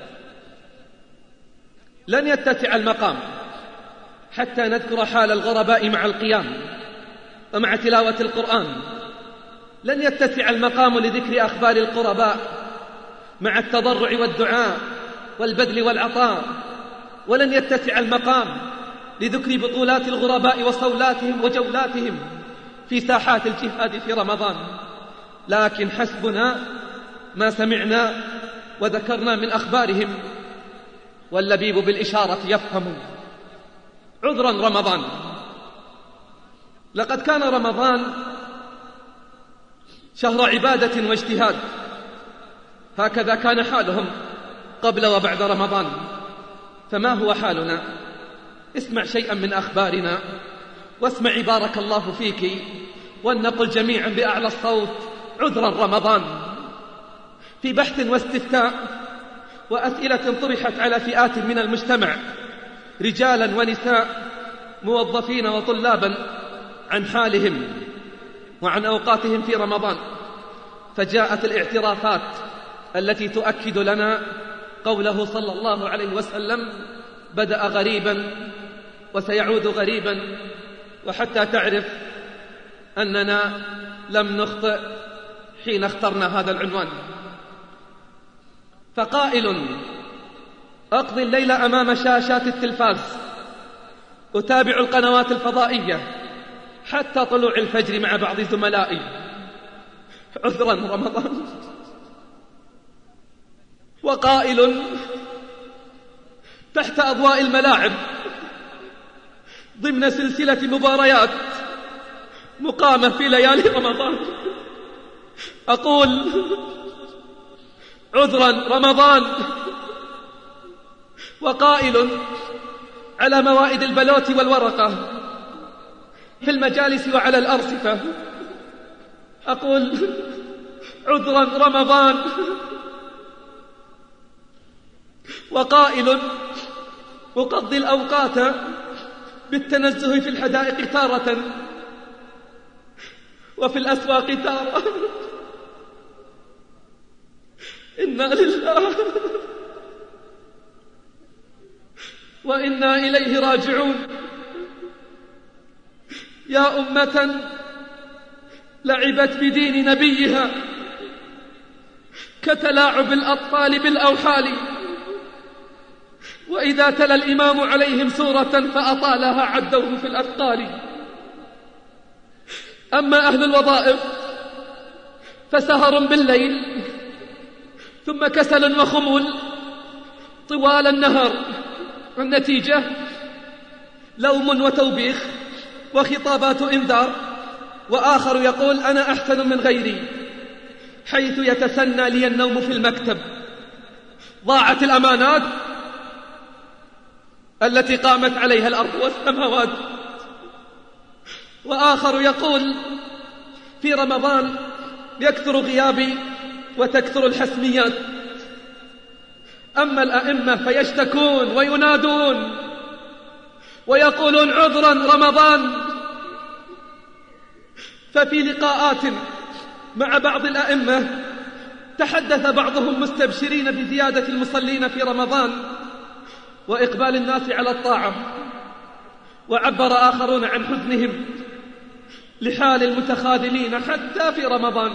لن يتسع المقام حتى نذكر حال الغرباء مع القيام ومع تلاوة القرآن. لن يتسع المقام لذكر أخبار القرباء مع التضرع والدعاء والبذل والعطاء، ولن يتسع المقام لذكر بطولات الغرباء وصولاتهم وجولاتهم في ساحات الجهاد في رمضان. لكن حسبنا ما سمعنا وذكرنا من أخبارهم، واللبيب بالإشارة يفهم. عذرا رمضان، لقد كان رمضان شهر عبادة واجتهاد، هكذا كان حالهم قبل وبعد رمضان. فما هو حالنا؟ اسمع شيئا من أخبارنا واسمعي بارك الله فيك، ولنقل جميعا بأعلى الصوت عذرا رمضان. في بحث واستفتاء وأسئلة طرحت على فئات من المجتمع رجالا ونساء موظفين وطلابا عن حالهم وعن أوقاتهم في رمضان، فجاءت الاعترافات التي تؤكد لنا قوله صلى الله عليه وسلم: بدأ غريبا وسيعود غريبا، وحتى تعرف أننا لم نخطئ حين اخترنا هذا العنوان. فقائل: أقضي الليل أمام شاشات التلفاز، أتابع القنوات الفضائية حتى طلوع الفجر مع بعض زملائي، عذرا رمضان. وقائل: تحت أضواء الملاعب ضمن سلسلة مباريات مقامة في ليالي رمضان، أقول عذرا رمضان. وقائل: على موائد البلوت والورقة في المجالس وعلى الأرصفة، أقول عذرا رمضان. وقائل: أقضي الأوقات بالتنزه في الحدائق تارة وفي الأسواق تارة، إنا لله وإنا إليه راجعون. يا أمة لعبت بدين نبيها كتلاعب الأطفال بالأوحال، وإذا تلا الإمام عليهم سورة فأطالها عدوه في الأثقال. أما أهل الوظائف فسهر بالليل ثم كسل وخمول طوال النهار، النتيجة لوم وتوبيخ وخطابات إنذار، وآخر يقول أنا أحسن من غيري، حيث يتسنى لي النوم في المكتب. ضاعت الأمانات التي قامت عليها الأرض والسماوات. وآخر يقول في رمضان يكثر غيابي وتكثر الحسميات. أما الأئمة فيشتكون وينادون ويقولون عذرا رمضان. ففي لقاءات مع بعض الأئمة تحدث بعضهم مستبشرين بزيادة المصلين في رمضان وإقبال الناس على الطاعة، وعبر آخرون عن حزنهم لحال المتخاذلين حتى في رمضان.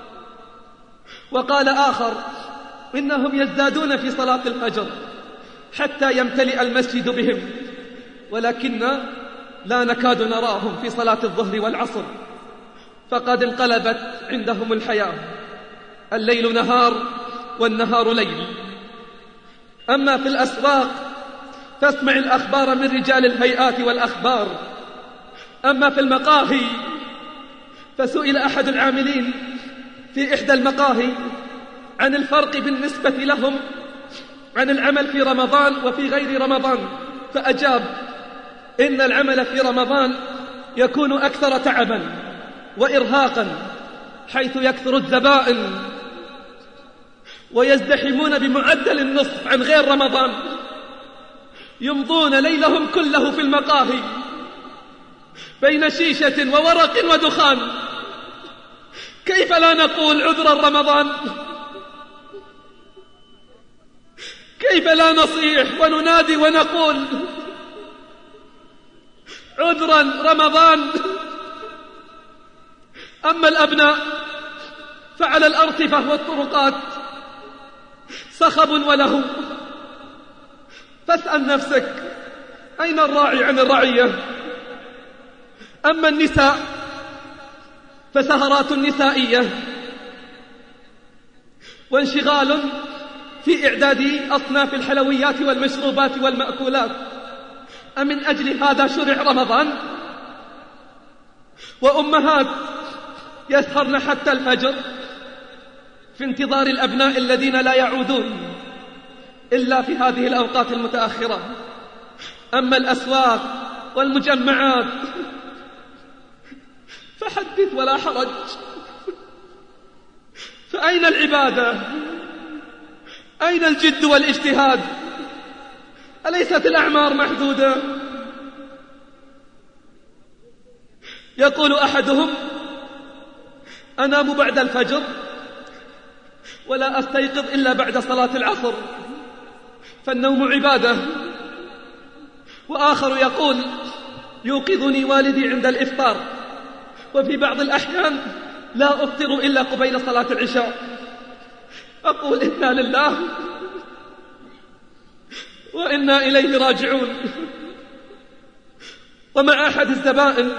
وقال آخر إنهم يزدادون في صلاة الفجر حتى يمتلئ المسجد بهم، ولكن لا نكاد نراهم في صلاة الظهر والعصر، فقد انقلبت عندهم الحياة، الليل نهار والنهار ليل. أما في الأسواق فاسمع الأخبار من رجال الهيئات والأخبار. أما في المقاهي فسئل أحد العاملين في إحدى المقاهي عن الفرق بالنسبة لهم عن العمل في رمضان وفي غير رمضان، فأجاب إن العمل في رمضان يكون أكثر تعبا وإرهاقا، حيث يكثر الزبائن ويزدحمون بمعدل النصف عن غير رمضان، يمضون ليلهم كله في المقاهي بين شيشة وورق ودخان. كيف لا نقول عذرا رمضان؟ كيف لا نصيح وننادي ونقول عذرا رمضان؟ أما الأبناء فعلى الأرصفة والطرقات صخب وله، فاسأل نفسك أين الراعي عن الرعية؟ أما النساء فسهرات نسائية وانشغال في إعداد أصناف الحلويات والمشروبات والمأكولات. أمن أجل هذا شرع رمضان؟ وأمهات يسهرن حتى الفجر في انتظار الأبناء الذين لا يعودون إلا في هذه الأوقات المتأخرة. أما الأسواق والمجمعات فحدث ولا حرج. فأين العبادة؟ أين الجد والاجتهاد؟ أليست الأعمار محدودة؟ يقول أحدهم: أنام بعد الفجر ولا أستيقظ إلا بعد صلاة العصر، فالنوم عبادة. وآخر يقول: يوقظني والدي عند الإفطار، وفي بعض الأحيان لا أفطر إلا قبيل صلاة العشاء. أقول: إنا لله وإنا إليه راجعون. ومع أحد الزبائن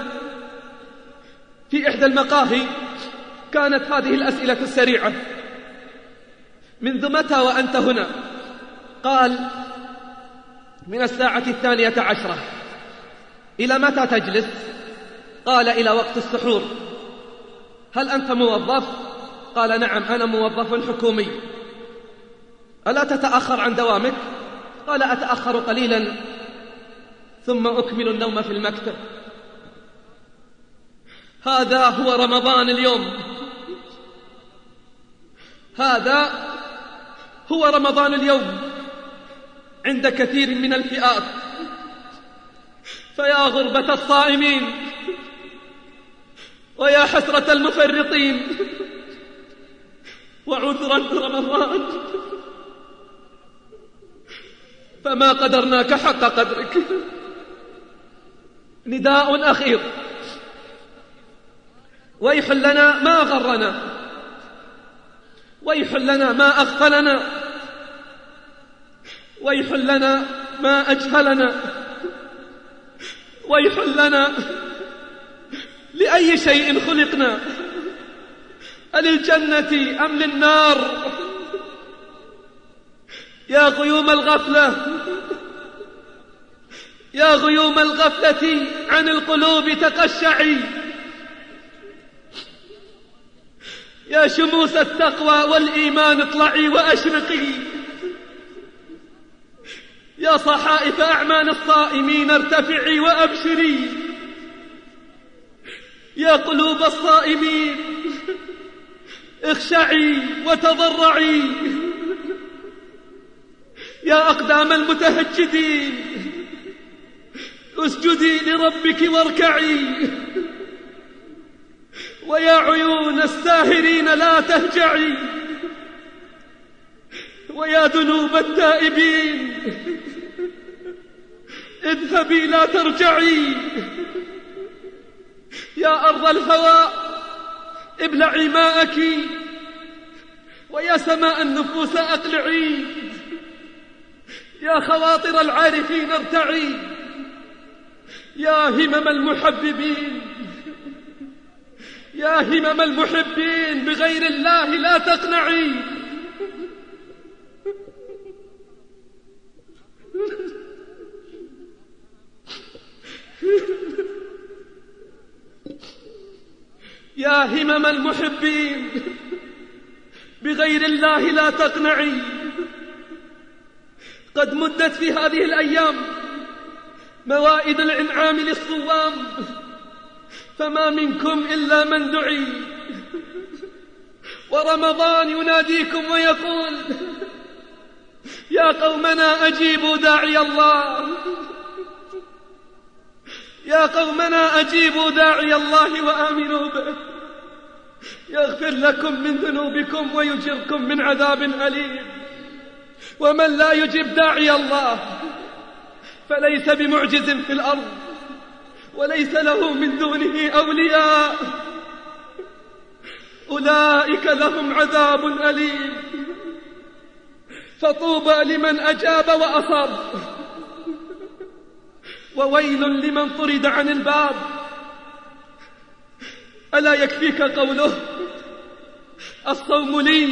في إحدى المقاهي كانت هذه الأسئلة السريعة: منذ متى وأنت هنا؟ قال: من الساعة 12. إلى متى تجلس؟ قال: إلى وقت السحور. هل أنت موظف؟ قال: نعم، أنا موظف حكومي. ألا تتأخر عن دوامك؟ قال: أتأخر قليلا ثم أكمل النوم في المكتب. هذا هو رمضان اليوم، هذا هو رمضان اليوم عند كثير من الفئات. فيا غربة الصائمين ويا حسرة المفرطين وعذرا رمضان، فما قدرناك حق قدرك. نداء أخير: ويح لنا ما غرنا، ويح لنا ما أغفلنا، ويح لنا ما أجهلنا، ويح لنا لأي شيء خلقنا، أللجنة أم للنار؟ يا غيوم الغفلة، يا غيوم الغفلة عن القلوب تقشعي، يا شموس التقوى والإيمان اطلعي وأشرقي، يا صحائف أعمال الصائمين ارتفعي وأبشري، يا قلوب الصائمين اخشعي وتضرعي، يا أقدام المتهجدين اسجدي لربك واركعي، ويا عيون الساهرين لا تهجعي، ويا ذنوب التائبين اذهبي لا ترجعي، يا أرض الهواء ابلعي ماءك، ويا سماء النفوس أقلعي، يا خواطر العارفين ارتعي، يا همم المحببين، يا همم المحبين بغير الله لا تقنعي. يا همم المحبين بغير الله لا تقنعي. قد مدت في هذه الأيام موائد الإنعام للصوام، فما منكم إلا من دعي، ورمضان يناديكم ويقول: يا قومنا أجيبوا داعي الله، يا قومنا أجيبوا داعي الله وآمنوا به يغفر لكم من ذنوبكم ويجركم من عذاب أليم. ومن لا يجيب داعي الله فليس بمعجز في الأرض وليس له من دونه أولياء، أولئك لهم عذاب أليم. فطوبى لمن أجاب وأصاب، وويل لمن طرد عن الباب. ألا يكفيك قوله: الصوم لي،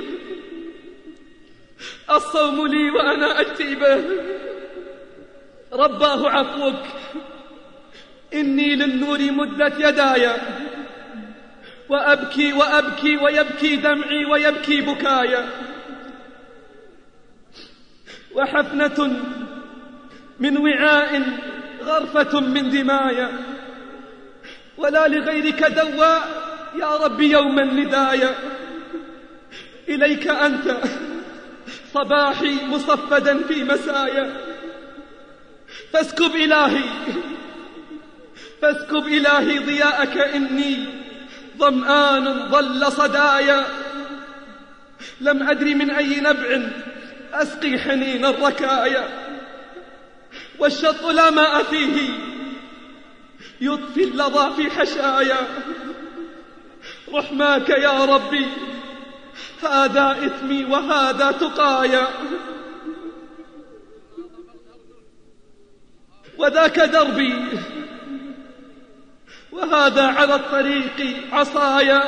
الصوم لي وأنا أجزي به. رباه عفوك إني للنور مدت يداي وأبكي وأبكي ويبكي دمعي ويبكي بكايا، وحفنة من وعاء غرفة من دمايا، ولا لغيرك دواء يا رب يوما ندايا. إليك أنت صباحي مصفدا في مسايا، فاسكب إلهي ضياءك، إني ظمآن ظل صدايا. لم أدري من أي نبع أسقي حنين الركايا، والشط لا ماء فيه يطفي اللظى في حشايا. رحماك يا ربي هذا إثمي وهذا تقايا، وذاك دربي وهذا على الطريق عصايا.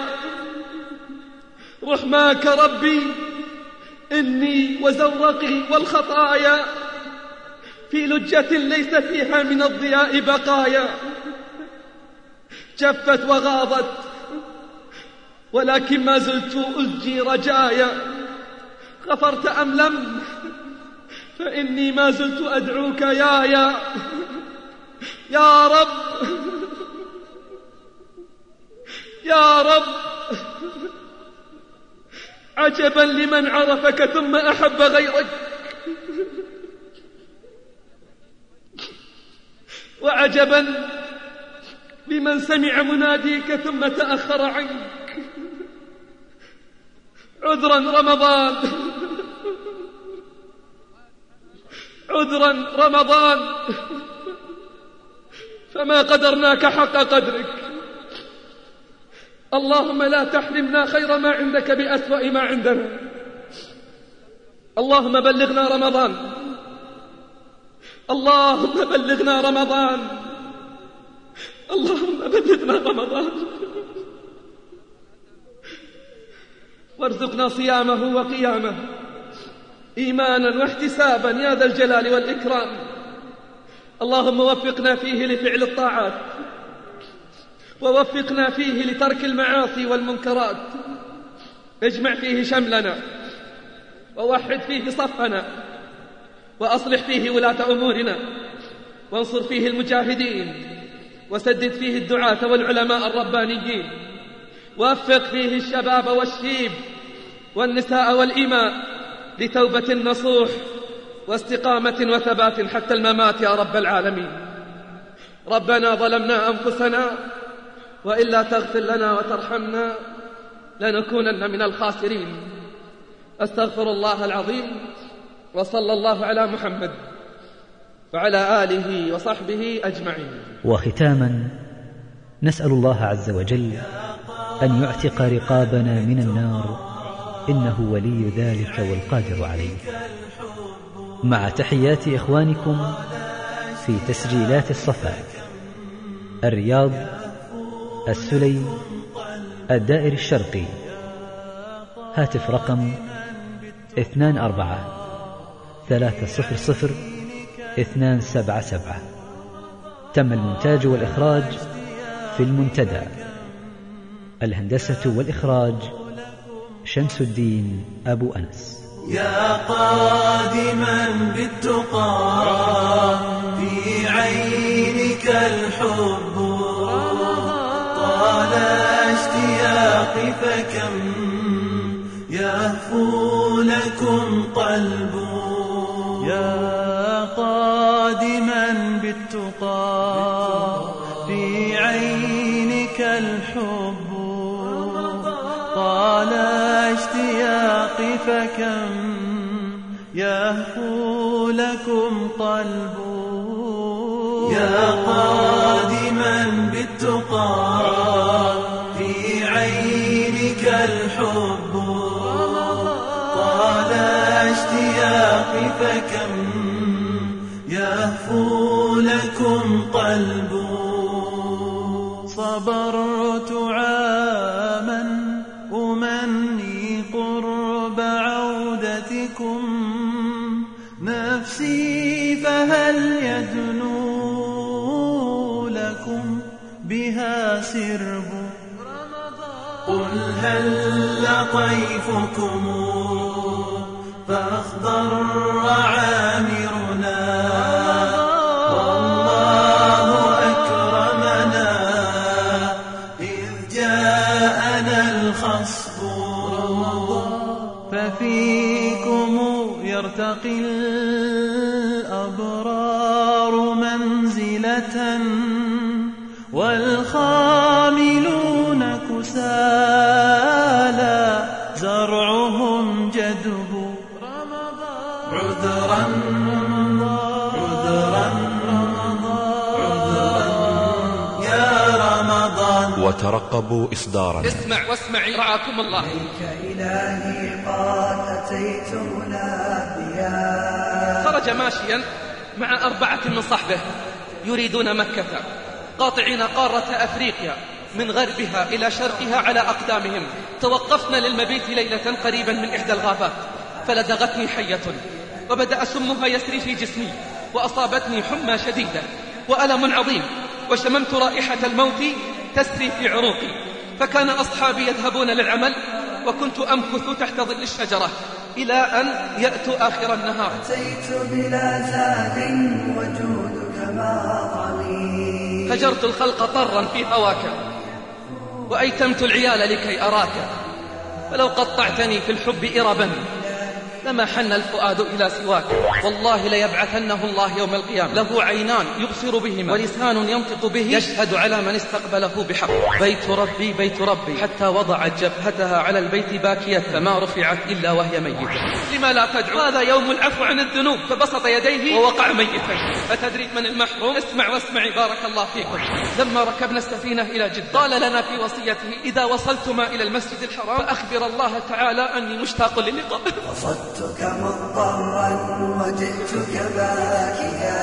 رحماك ربي إني وزورقي والخطايا في لجة ليس فيها من الضياء بقايا، جفت وغاضت ولكن ما زلت أزجي رجايا. غفرت أم لم؟ فإني ما زلت أدعوك يا رب يا رب. عجبا لمن عرفك ثم أحب غيرك، وعجبا لمن سمع مناديك ثم تأخر عنك. عذرا رمضان، عذرا رمضان، فما قدرناك حق قدرك. اللهم لا تحرمنا خير ما عندك بأسوأ ما عندنا. اللهم بلغنا رمضان، اللهم بلغنا رمضان، اللهم بلغنا رمضان، وارزقنا صيامه وقيامه إيمانا واحتسابا يا ذا الجلال والإكرام. اللهم وفقنا فيه لفعل الطاعات، ووفقنا فيه لترك المعاصي والمنكرات. اجمع فيه شملنا، ووحد فيه صفنا، وأصلح فيه ولاة أمورنا، وانصر فيه المجاهدين، وسدد فيه الدعاة والعلماء الربانيين، ووفق فيه الشباب والشيب والنساء والإماء لتوبة نصوح واستقامة وثبات حتى الممات يا رب العالمين. ربنا ظلمنا أنفسنا وإلا تغفر لنا وترحمنا لنكونن من الخاسرين. أستغفر الله العظيم، وصلى الله على محمد وعلى آله وصحبه أجمعين. وختاما نسأل الله عز وجل أن يعتق رقابنا من النار، إنه ولي ذلك والقادر عليه. مع تحيات إخوانكم في تسجيلات الصفا، الرياض، السلي، الدائر الشرقي. هاتف رقم 24-300-277. تم المونتاج والإخراج في المنتدى. الهندسة والإخراج شمس الدين أبو أنس. يا قادما بالتقى في عينك الحب، طال اشتياقي فكم يهفو لكم قلب. يا قادما بالتقى في عينك الحب، طال اشتياقي فكم يهفو لكم قلب. يا قادما بالتقى في عينك الحب، طال اشتياقي فكم يهفو لكم قلب. صبرت عاما أمني قرب عودتكم، نفسي فهل يدنو لكم بها سرب. قل هل طيفكم فأخضر عامرنا، والله أكرمنا إذ جاءنا الخصب. ففيكم يرتقي الأبرار منزلة، والخاملون كسالى زرعهم جدب. عذرا عذرا عذرا يا رمضان. وترقبوا إصدارنا. اسمع واسمعي رعاكم الله. إلهي قد أتيت مناديا. خرج ماشيا مع 4 من صحبه يريدون مكة، قاطعين قارة أفريقيا من غربها إلى شرقها على أقدامهم. توقفنا للمبيت ليلة قريبا من إحدى الغابات، فلدغتني حية وبدأ سمها يسري في جسمي، وأصابتني حمى شديدة وألم عظيم، وشممت رائحة الموت تسري في عروقي. فكان أصحابي يذهبون للعمل وكنت أمكث تحت ظل الشجرة إلى أن يأتوا آخر النهار. أتيت بلا زاد وجودك ماضي. هجرت الخلق طرا في هواك، وأيتمت العيال لكي أراك. فلو قطعتني في الحب إربا لما حن الفؤاد إلى سواك. والله ليبعثنه الله يوم القيامة، له عينان يبصر بهما ولسان ينطق به، يشهد على من استقبله بحق. بيت ربي بيت ربي، حتى وضعت جبهتها على البيت باكية، فما رفعت إلا وهي ميتة. لما لا تدعو؟ هذا يوم العفو عن الذنوب. فبسط يديه ووقع ميتا. أتدري من المحروم؟ اسمع واسمعي بارك الله فيكم. لما ركبنا السفينة إلى جدة قال لنا في وصيته: إذا وصلتما إلى المسجد الحرام فأخبر الله تعالى أني مشتاق للقاء. قصدتك مضطرا وجئتك باكيا،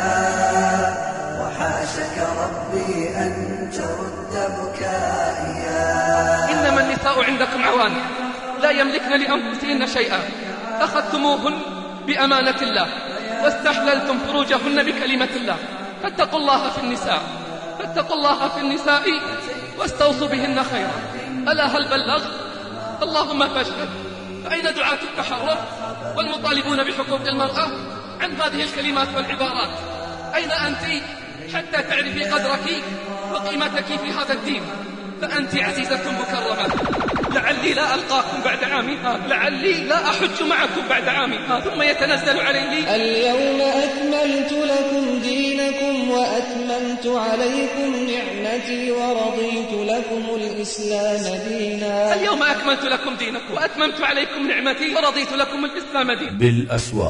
وحاشك ربي أن ترد بكائيا. إنما النساء عندكم عوان لا يملكن لأنفسهن شيئا، أخذتموهن بأمانة الله واستحللتم فروجهن بكلمة الله. فاتقوا الله في النساء، فاتقوا الله في النساء واستوصوا بهن خيرا. ألا هل بلغت؟ اللهم فاشهد. فأين دعاة التحرر والمطالبون بحقوق المرأة عن هذه الكلمات والعبارات؟ أين أنت حتى تعرفي قدرك وقيمتك في هذا الدين؟ فأنت عزيزة مكرمة. لعلي لا ألقاكم بعد عامي هذا، لعلي لا أحج معكم بعد عامي هذا. ثم يتنزل عليه: اليوم أكملت لكم دينكم وأتممت عليكم نعمتي ورضيت لكم الإسلام دينا. اليوم أكملت لكم دينكم وأتممت عليكم نعمتي ورضيت لكم الإسلام دينا. بالأسواق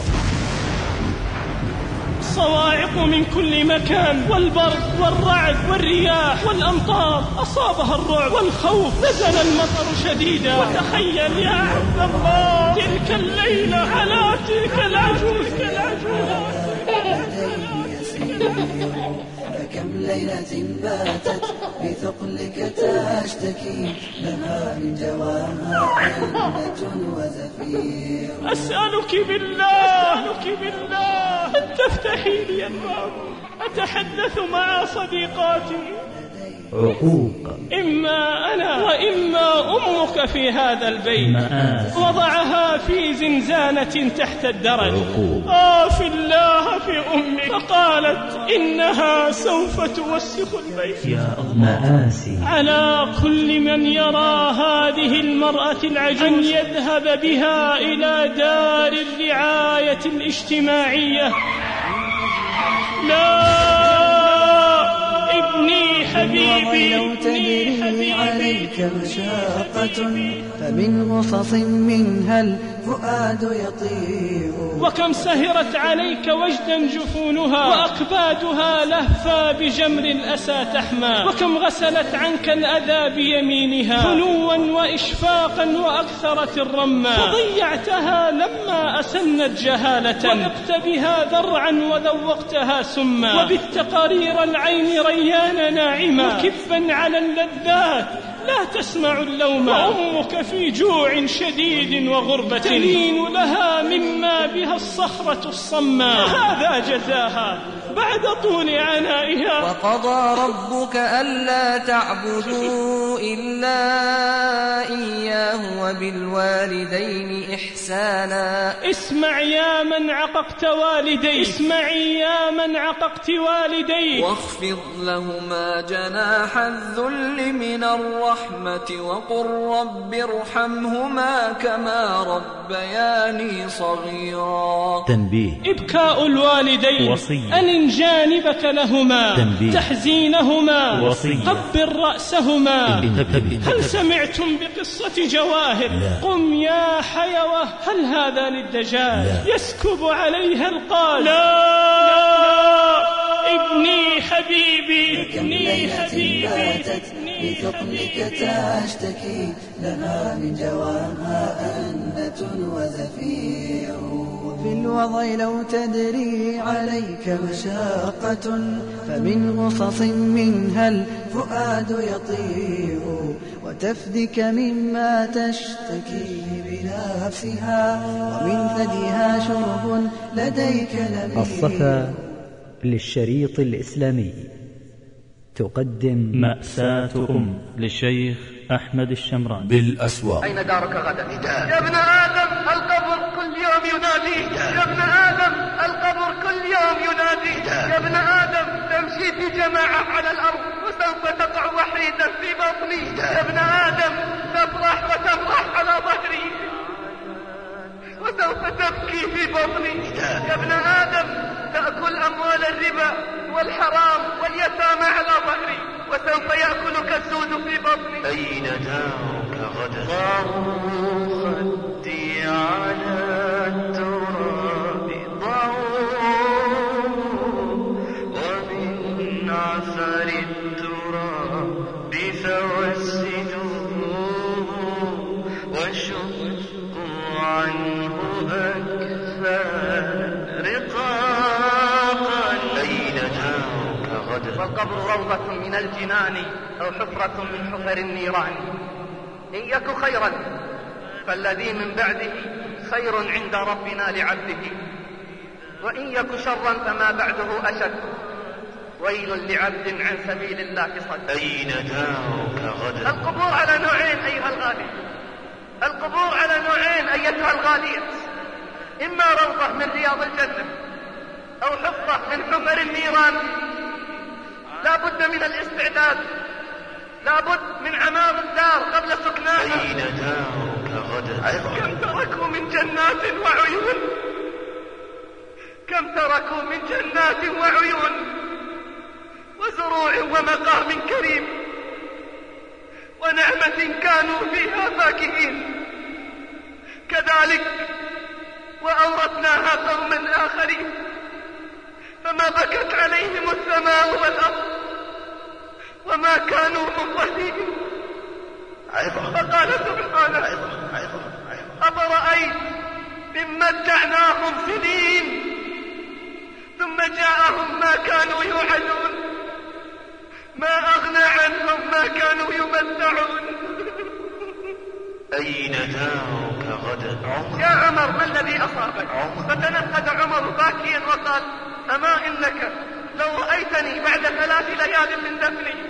صواعق من كل مكان، والبرق والرعد والرياح والأمطار أصابها الرعب والخوف. نزل المطر شديدا، وتخيل يا عبد الله تلك الليلة على تلك العجوز. فكم ليلة باتت بثقلك تشتكي، لها من جواها علة وزفير. أسألك بالله أن تفتحي لي الباب، أتحدث مع صديقاتي. عقوق. إما أنا وإما أمك في هذا البيت. وضعها في زنزانة تحت الدرج. في الله في أمي، فقالت إنها سوف توسخ البيت. يا مآسي. على كل من يرى هذه المرأة العجوز أن يذهب بها إلى دار الرعاية الاجتماعية. لا ابني حبيبي، لو تدري عليك مشاقة، فمن غصص منها الفؤاد يطير. وكم سهرت عليك وجدا جفونها، وأكبادها لهفا بجمر الأسى تحمى. وكم غسلت عنك الأذى بيمينها، فنوا وإشفاقا وأكثرت الرمى. فضيعتها لما أسنت جهالة، وذقت بها ذرعا وذوقتها سما. وبت قرير العين ريان ناعما، وكبا على اللذات لا تسمع اللوم، وأمك في جوع شديد وغربة تلين لها مما بها الصخرة الصماء، هذا جزاها بعد طول عنائها. وقضى ربك ألا تعبدوا إلا إياه وبالوالدين إحسانا. اسمع يا من عققت والديك، اسمعي يا من عققت والديك، واخفض لهما جناح الذل من الرحمة وقل رب ارحمهما كما ربياني صغيرا. تنبيه: إبكاء الوالدين وصية، أن جانبك لهما، تنبيه: تحزينهما، وصية، قبل رأسهما. هل سمعتم بقصة جواهر؟ قم يا حيوة، هل هذا للدجال يسكب عليها القال؟ لا ابني حبيبي، ابني حبيبي، بثقلك تشتكي لها من جواها أنة وزفير. في الوضع لو تدري عليك مشاقة فمن غصص منها الفؤاد يطير، وتفدك مما تشتكي بنفسها ومن ثديها شرب لديك نبيل. الصفا للشريط الإسلامي تقدم مأساة للشيخ أحمد الشمراني بالأسواق. أين دارك غدا؟ يا ابن آدم القبر كل يوم يناديك، يا ابن آدم القبر كل يوم يناديك، يا ابن آدم تمشي في جماعة على الأرض وسوف تقع وحيدا في بطني، يا ابن آدم تفرح وتفرح على ظهري وسوف تبكي في بطني، يا ابن آدم تأكل أموال الربا والحرام واليتامى على ظهري وسوف يأكلك السود في بطني. أين دارك غدا؟ ضعوا خدي على التراب، ضعوا ومن عثر التراب فوسدوا وشقوا عنه أكفان رقاقا. أين دارك غدا؟ والقبر روضة من الجنان أو حفرة من حفر النيران. إن يك خيرا فالذي من بعده خير عند ربنا لعبده، وإن يك شرا فما بعده أشد. ويل لعبد عن سبيل الله صد. أين دارك غدا؟ القبور على نوعين أيها الغالي، القبور على نوعين أيتها الغالية، إما روضة من رياض الجنة أو حفرة من حفر النيران. لا بد من الاستعداد، لا بد من عمار الدار قبل سكناها. أين دارك غدا؟ كم تركوا من جنات وعيون، كم تركوا من جنات وعيون وزروع ومقام كريم ونعمة كانوا فيها فاكهين. كذلك وأورثناها قوما آخرين فما بكت عليهم السماء والأرض وما كانوا منظرين. فقال سبحانه: أفرأيت إن متعناهم سنين ثم جاءهم ما كانوا يوعدون ما أغنى عنهم ما كانوا يمتعون. أين دارك غدا؟ يا عمر ما الذي أصابك؟ فتنهد عمر باكيا وقال: أما إنك لو رأيتني بعد 3 ليال من دفني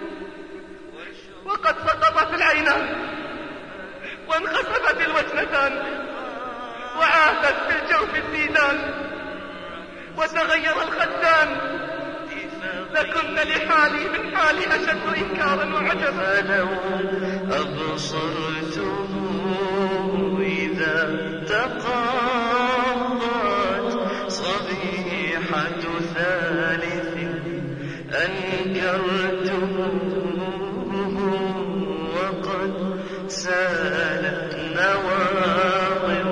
وقد سقطت العينان وانخسفت الوجنتان وعاثت في الجوف الديدان وتغير الخدان لكنت لحالي من حالي أشد إنكارا وعجبا. فلو أبصرته إذا تقاضت صبيحة ثالث أنكرته وقد سالت نواضر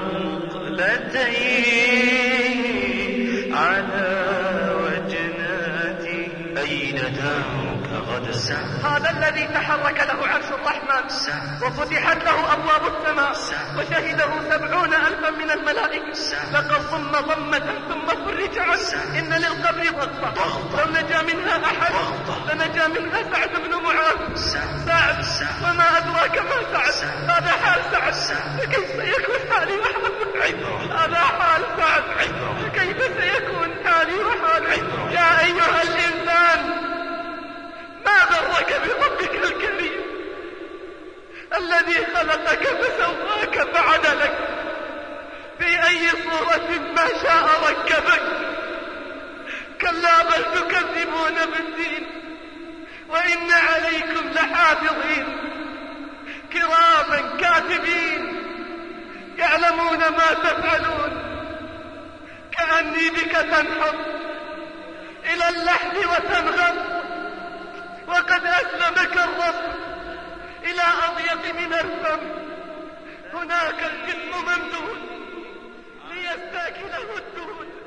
مقلتين على وجناتي. أين دارك غدا؟ هذا الذي تحرك له عرش الرحمن وفتحت له أبواب السماء وشهده 70,000 من الملائكة. لقد ضم ضمة ثم فرج اجعل إن للقبر ضغطة لو نجا منها أحد لنجا منها سعد بن معاذ. سعد وما أدراك ما سعد، هذا حال سعد، فكيف سيكون حالي وحالك؟ هذا حال سعد، فكيف سيكون حالي وحالك؟ يا أيها الإنسان ما غرك بربك الكريم الذي خلقك فسواك فعدلك في أي صورة ما شاء ركبك. كلا بل تكذبون بالدين وإن عليكم لحافظين كراما كاتبين يعلمون ما تفعلون. كأني بك تنحط إلى اللحد وتنغم وقد أسلمك الرب إلى أضيق من الفم. هناك الجسم ممدود ليستاكله الدود